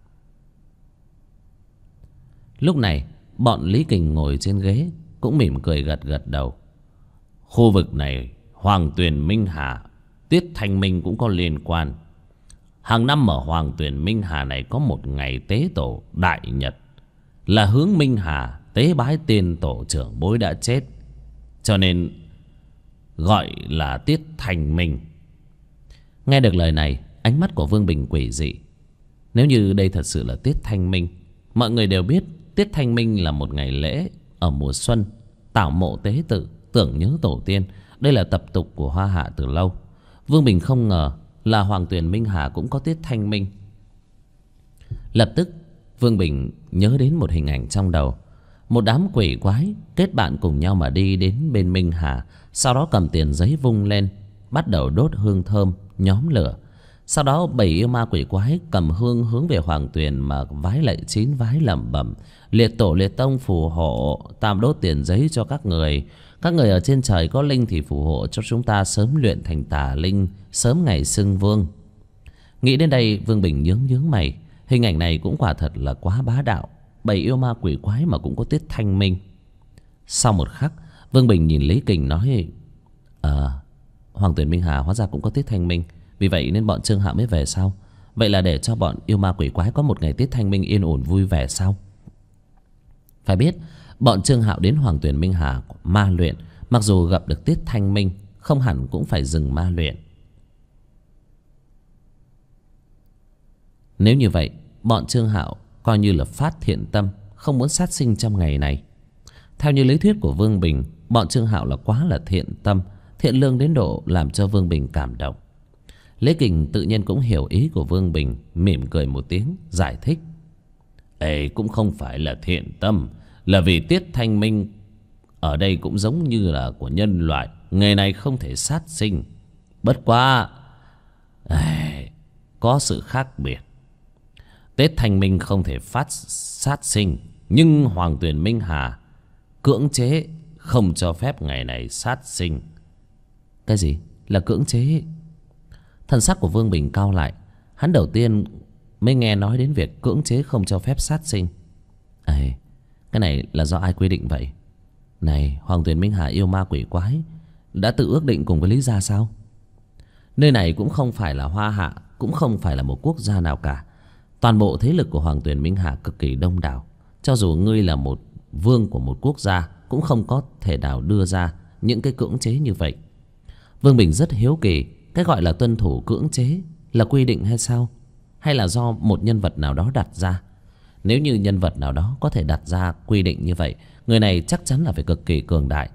Lúc này bọn Lý Kình ngồi trên ghế cũng mỉm cười gật gật đầu.
Khu vực này Hoàng Tuyền Minh Hà, tiết thanh minh cũng có liên quan. Hàng năm ở Hoàng Tuyền Minh Hà này có một ngày tế tổ đại nhật, là hướng Minh Hà tế bái tiên tổ trưởng bối đã chết, cho nên gọi là tiết thanh minh.
Nghe được lời này, ánh mắt của Vương Bình quỷ dị. Nếu như đây thật sự là tiết thanh minh, mọi người đều biết tiết thanh minh là một ngày lễ ở mùa xuân, tảo mộ tế tự, tưởng nhớ tổ tiên. Đây là tập tục của Hoa Hạ từ lâu. Vương Bình không ngờ là Hoàng Tuyền Minh Hà cũng có tiết thanh minh. Lập tức Vương Bình nhớ đến một hình ảnh trong đầu. Một đám quỷ quái kết bạn cùng nhau mà đi đến bên Minh Hà, sau đó cầm tiền giấy vung lên, bắt đầu đốt hương thơm, nhóm lửa. Sau đó 7 yêu ma quỷ quái cầm hương hướng về Hoàng Tuyền mà vái lạy 9 vái lẩm bẩm: liệt tổ liệt tông phù hộ, tam đốt tiền giấy cho các người. Các người ở trên trời có linh thì phù hộ cho chúng ta sớm luyện thành tà linh, sớm ngày xưng vương. Nghĩ đến đây Vương Bình nhướng nhướng mày. Hình ảnh này cũng quả thật là quá bá đạo. 7 yêu ma quỷ quái mà cũng có tiết thanh minh. Sau một khắc Vương Bình nhìn Lý Kình nói: Hoàng Tuyền Minh Hà hóa ra cũng có tiết thanh minh, vì vậy nên bọn Trương Hạo mới về sao? Vậy là để cho bọn yêu ma quỷ quái có một ngày tiết thanh minh yên ổn vui vẻ sao? Phải biết bọn Trương Hạo đến Hoàng Tuyền Minh Hà ma luyện, mặc dù gặp được tiết thanh minh không hẳn cũng phải dừng ma luyện. Nếu như vậy bọn Trương Hạo coi như là phát thiện tâm, không muốn sát sinh trong ngày này. Theo như lý thuyết của Vương Bình, bọn Trương Hạo là quá là thiện tâm, thiện lương đến độ làm cho Vương Bình cảm động. Lý Kình tự nhiên cũng hiểu ý của Vương Bình, mỉm cười một tiếng giải thích:
Ê, cũng không phải là thiện tâm, là vì tiết thanh minh ở đây cũng giống như là của nhân loại, ngày này không thể sát sinh. Bất quá có sự khác biệt. Tết thanh minh không thể sát sinh, nhưng Hoàng Tuyền Minh Hà cưỡng chế không cho phép ngày này sát sinh.
Cái gì là cưỡng chế? Thần sắc của Vương Bình cau lại. Hắn đầu tiên mới nghe nói đến việc cưỡng chế không cho phép sát sinh. Cái này là do ai quy định vậy? Này, Hoàng Tuyền Minh Hà yêu ma quỷ quái đã tự ước định cùng với Lý gia sao? Nơi này cũng không phải là Hoa Hạ, cũng không phải là một quốc gia nào cả. Toàn bộ thế lực của Hoàng Tuyền Minh Hà cực kỳ đông đảo. Cho dù ngươi là một vương của một quốc gia cũng không có thể nào đưa ra những cái cưỡng chế như vậy. Vương Bình rất hiếu kỳ, cái gọi là tuân thủ cưỡng chế là quy định hay sao? Hay là do một nhân vật nào đó đặt ra? Nếu như nhân vật nào đó có thể đặt ra quy định như vậy, người này chắc chắn là phải cực kỳ cường đại.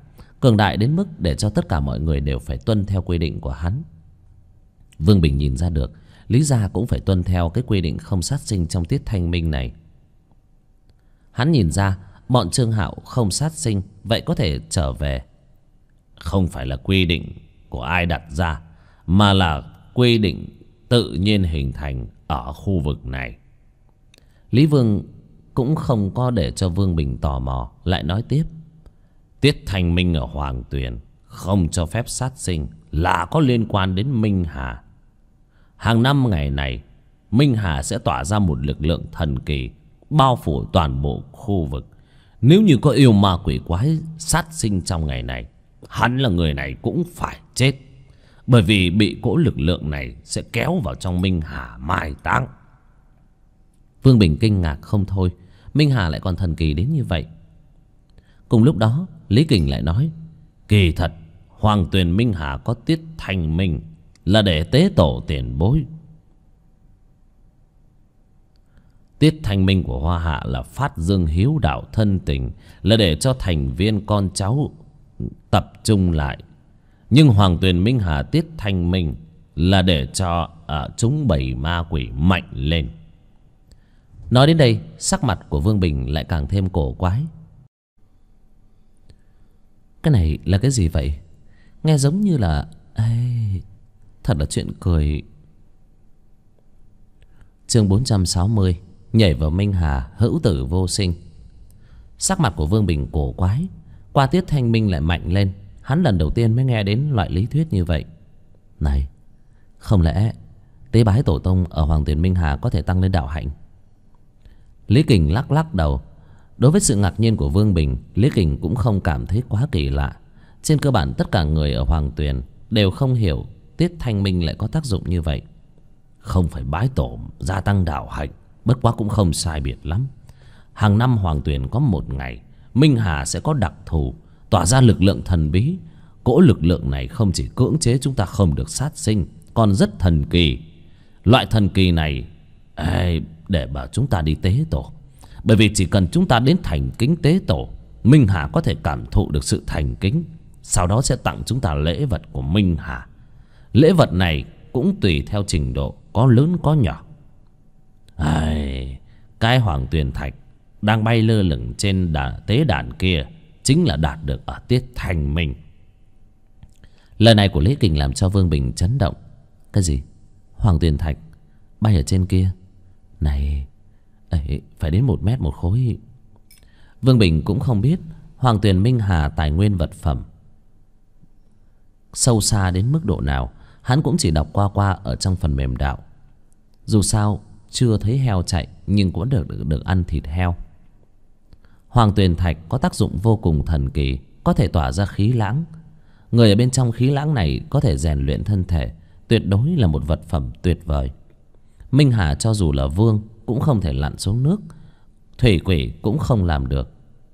cường đại đến mức để cho tất cả mọi người đều phải tuân theo quy định của hắn. Vương Bình nhìn ra được Lý gia cũng phải tuân theo cái quy định không sát sinh trong tiết thanh minh này. Hắn nhìn ra bọn Trương Hạo không sát sinh, vậy có thể trở về.
Không phải là quy định của ai đặt ra, mà là quy định tự nhiên hình thành ở khu vực này.
Lý Vương cũng không có để cho Vương Bình tò mò, lại nói tiếp.
Tiết thanh minh ở Hoàng Tuyền không cho phép sát sinh là có liên quan đến Minh Hà. Hàng năm ngày này, Minh Hà sẽ tỏa ra một lực lượng thần kỳ bao phủ toàn bộ khu vực. Nếu như có yêu ma quỷ quái sát sinh trong ngày này, hắn là người này cũng phải chết, bởi vì bị cỗ lực lượng này sẽ kéo vào trong Minh Hà mai táng.
Vương Bình kinh ngạc không thôi, Minh Hà lại còn thần kỳ đến như vậy. Cùng lúc đó Lý Kình lại nói,
kỳ thật Hoàng Tuyền Minh Hà có tiết thanh minh là để tế tổ tiền bối. Tiết thanh minh của Hoa Hạ là phát dương hiếu đạo thân tình, là để cho thành viên con cháu tập trung lại. Nhưng Hoàng Tuyền Minh Hà tiết thanh minh là để cho chúng bầy ma quỷ mạnh lên.
Nói đến đây sắc mặt của Vương Bình lại càng thêm cổ quái. Cái này là cái gì vậy? Nghe giống như là... thật là chuyện cười. Chương 460, nhảy vào Minh Hà, hữu tử vô sinh. Sắc mặt của Vương Bình cổ quái. Qua tiết thanh minh lại mạnh lên. Hắn lần đầu tiên mới nghe đến loại lý thuyết như vậy. Này, không lẽ tế bái tổ tông ở Hoàng Tuyền Minh Hà có thể tăng lên đạo hạnh? Lý Kình lắc lắc đầu. Đối với sự ngạc nhiên của Vương Bình, Lý Kình cũng không cảm thấy quá kỳ lạ. Trên cơ bản tất cả người ở Hoàng Tuyền đều không hiểu tiết thanh minh lại có tác dụng như vậy.
Không phải bái tổ gia tăng đạo hạnh, bất quá cũng không sai biệt lắm. Hàng năm Hoàng Tuyền có một ngày, Minh Hà sẽ có đặc thù tỏa ra lực lượng thần bí. Cỗ lực lượng này không chỉ cưỡng chế chúng ta không được sát sinh, còn rất thần kỳ. Loại thần kỳ này để bảo chúng ta đi tế tổ. Bởi vì chỉ cần chúng ta đến thành kính tế tổ, Minh Hà có thể cảm thụ được sự thành kính, sau đó sẽ tặng chúng ta lễ vật của Minh Hà. Lễ vật này cũng tùy theo trình độ, có lớn có nhỏ. Cái Hoàng Tuyền Thạch đang bay lơ lửng trên tế đàn kia chính là đạt được ở tiết thanh minh.
Lời này của Lý Kình làm cho Vương Bình chấn động. Cái gì? Hoàng Tuyền Thạch bay ở trên kia? Này, phải đến 1 mét một khối. Vương Bình cũng không biết Hoàng Tuyền Minh Hà tài nguyên vật phẩm sâu xa đến mức độ nào. Hắn cũng chỉ đọc qua qua ở trong phần mềm đạo. Dù sao chưa thấy heo chạy, nhưng cũng được ăn thịt heo. Hoàng Tuyền Thạch có tác dụng vô cùng thần kỳ, có thể tỏa ra khí lãng. Người ở bên trong khí lãng này có thể rèn luyện thân thể, tuyệt đối là một vật phẩm tuyệt vời. Minh Hà cho dù là vương cũng không thể lặn xuống nước, thủy quỷ cũng không làm được.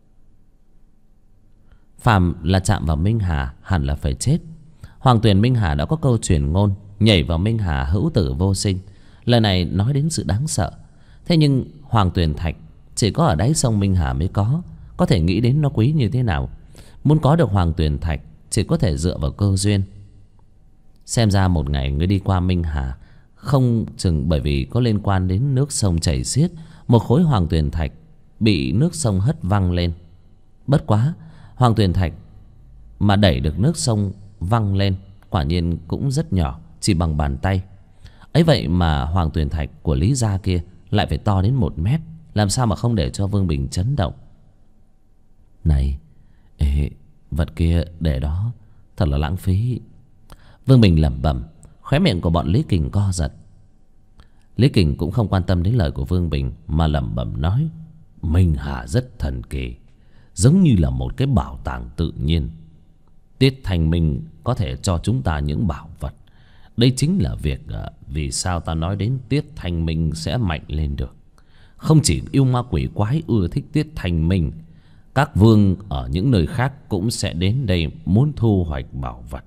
Phàm là chạm vào Minh Hà hẳn là phải chết. Hoàng Tuyền Minh Hà đã có câu truyền ngôn nhảy vào Minh Hà hữu tử vô sinh. Lời này nói đến sự đáng sợ. Thế nhưng Hoàng Tuyền Thạch chỉ có ở đáy sông Minh Hà mới có thể nghĩ đến nó quý như thế nào. Muốn có được Hoàng Tuyền Thạch chỉ có thể dựa vào cơ duyên. Xem ra một ngày người đi qua Minh Hà, không chừng bởi vì có liên quan đến nước sông chảy xiết, một khối Hoàng Tuyền Thạch bị nước sông hất văng lên. Bất quá Hoàng Tuyền Thạch mà đẩy được nước sông văng lên quả nhiên cũng rất nhỏ, chỉ bằng bàn tay. Ấy vậy mà Hoàng Tuyền Thạch của Lý gia kia lại phải to đến 1 mét. Làm sao mà không để cho Vương Bình chấn động. Này, vật kia để đó thật là lãng phí. Vương Bình lẩm bẩm. Khóe miệng của bọn Lý Kình co giật. Lý Kình cũng không quan tâm đến lời của Vương Bình, mà lẩm bẩm nói, Minh Hà rất thần kỳ, giống như là một cái bảo tàng tự nhiên. Tiết thanh minh có thể cho chúng ta những bảo vật. Đây chính là việc vì sao ta nói đến tiết thanh minh sẽ mạnh lên được. Không chỉ yêu ma quỷ quái ưa thích tiết thanh minh, các vương ở những nơi khác cũng sẽ đến đây muốn thu hoạch bảo vật.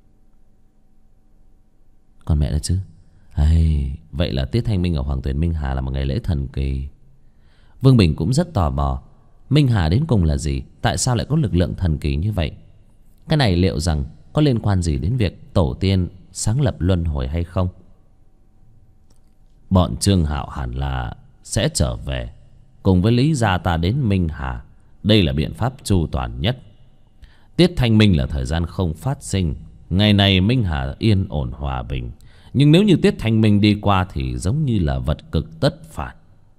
Còn mẹ là chứ. Vậy là tiết thanh minh ở Hoàng Tuyền Minh Hà là một ngày lễ thần kỳ. Vương Bình cũng rất tò mò, Minh Hà đến cùng là gì? Tại sao lại có lực lượng thần kỳ như vậy? Cái này liệu rằng có liên quan gì đến việc tổ tiên sáng lập luân hồi hay không?
Bọn Trương Hạo hẳn là sẽ trở về cùng với Lý gia ta đến Minh Hà. Đây là biện pháp chu toàn nhất. Tiết thanh minh là thời gian không phát sinh. Ngày này Minh Hà yên ổn hòa bình. Nhưng nếu như tiết thanh minh đi qua thì giống như là vật cực tất phản.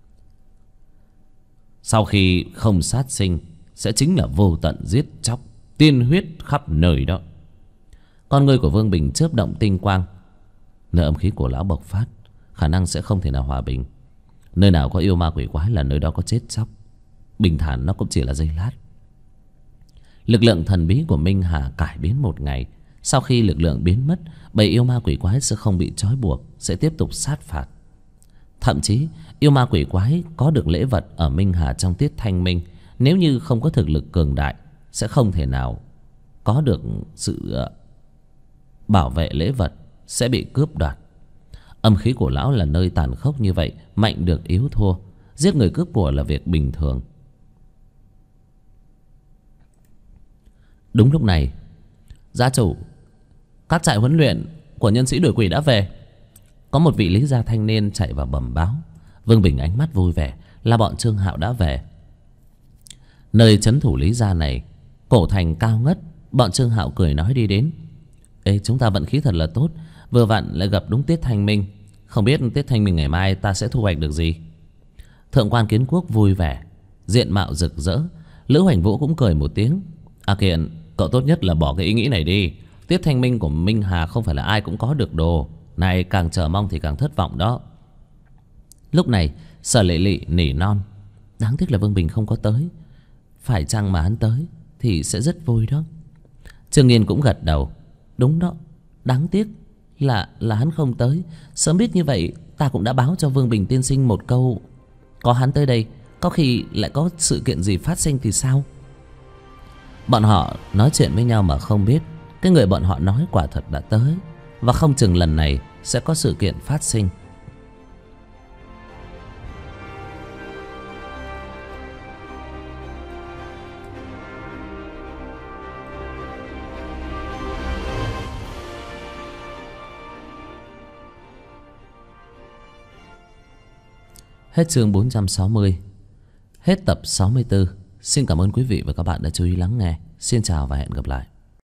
Sau khi không sát sinh sẽ chính là vô tận giết chóc, tiên huyết khắp nơi đó.
Con ngươi của Vương Bình chớp động tinh quang. Nơi âm khí của lão bộc phát, khả năng sẽ không thể nào hòa bình. Nơi nào có yêu ma quỷ quái là nơi đó có chết chóc. Bình thản nó cũng chỉ là giây lát. Lực lượng thần bí của Minh Hà cải biến một ngày. Sau khi lực lượng biến mất, bầy yêu ma quỷ quái sẽ không bị trói buộc, sẽ tiếp tục sát phạt. Thậm chí yêu ma quỷ quái có được lễ vật ở Minh Hà trong tiết thanh minh, nếu như không có thực lực cường đại sẽ không thể nào có được sự bảo vệ lễ vật, sẽ bị cướp đoạt. Âm khí của lão là nơi tàn khốc như vậy, mạnh được yếu thua, giết người cướp của là việc bình thường. Đúng lúc này, gia chủ, các trại huấn luyện của nhân sĩ đuổi quỷ đã về. Có một vị Lý gia thanh niên chạy vào bẩm báo. Vương Bình ánh mắt vui vẻ, là bọn Trương Hạo đã về. Nơi trấn thủ Lý gia này cổ thành cao ngất. Bọn Trương Hạo cười nói đi đến. Ê, chúng ta vận khí thật là tốt, vừa vặn lại gặp đúng tiết thanh minh. Không biết tiết thanh minh ngày mai ta sẽ thu hoạch được gì. Thượng quan Kiến Quốc vui vẻ, diện mạo rực rỡ. Lữ Hoành Vũ cũng cười một tiếng. À Kiện, cậu tốt nhất là bỏ cái ý nghĩ này đi. Tiết thanh minh của Minh Hà không phải là ai cũng có được đồ này, càng chờ mong thì càng thất vọng đó. Lúc này Sở Lệ Lị nỉ non. Đáng tiếc là Vương Bình không có tới. Phải chăng mà hắn tới thì sẽ rất vui đó. Trương Nghiên cũng gật đầu. Đúng đó, đáng tiếc là hắn không tới. Sớm biết như vậy ta cũng đã báo cho Vương Bình tiên sinh một câu. Có hắn tới đây, có khi lại có sự kiện gì phát sinh thì sao? Bọn họ nói chuyện với nhau mà không biết, cái người bọn họ nói quả thật đã tới, và không chừng lần này sẽ có sự kiện phát sinh. Hết chương 460. Hết tập 64. Xin cảm ơn quý vị và các bạn đã chú ý lắng nghe. Xin chào và hẹn gặp lại.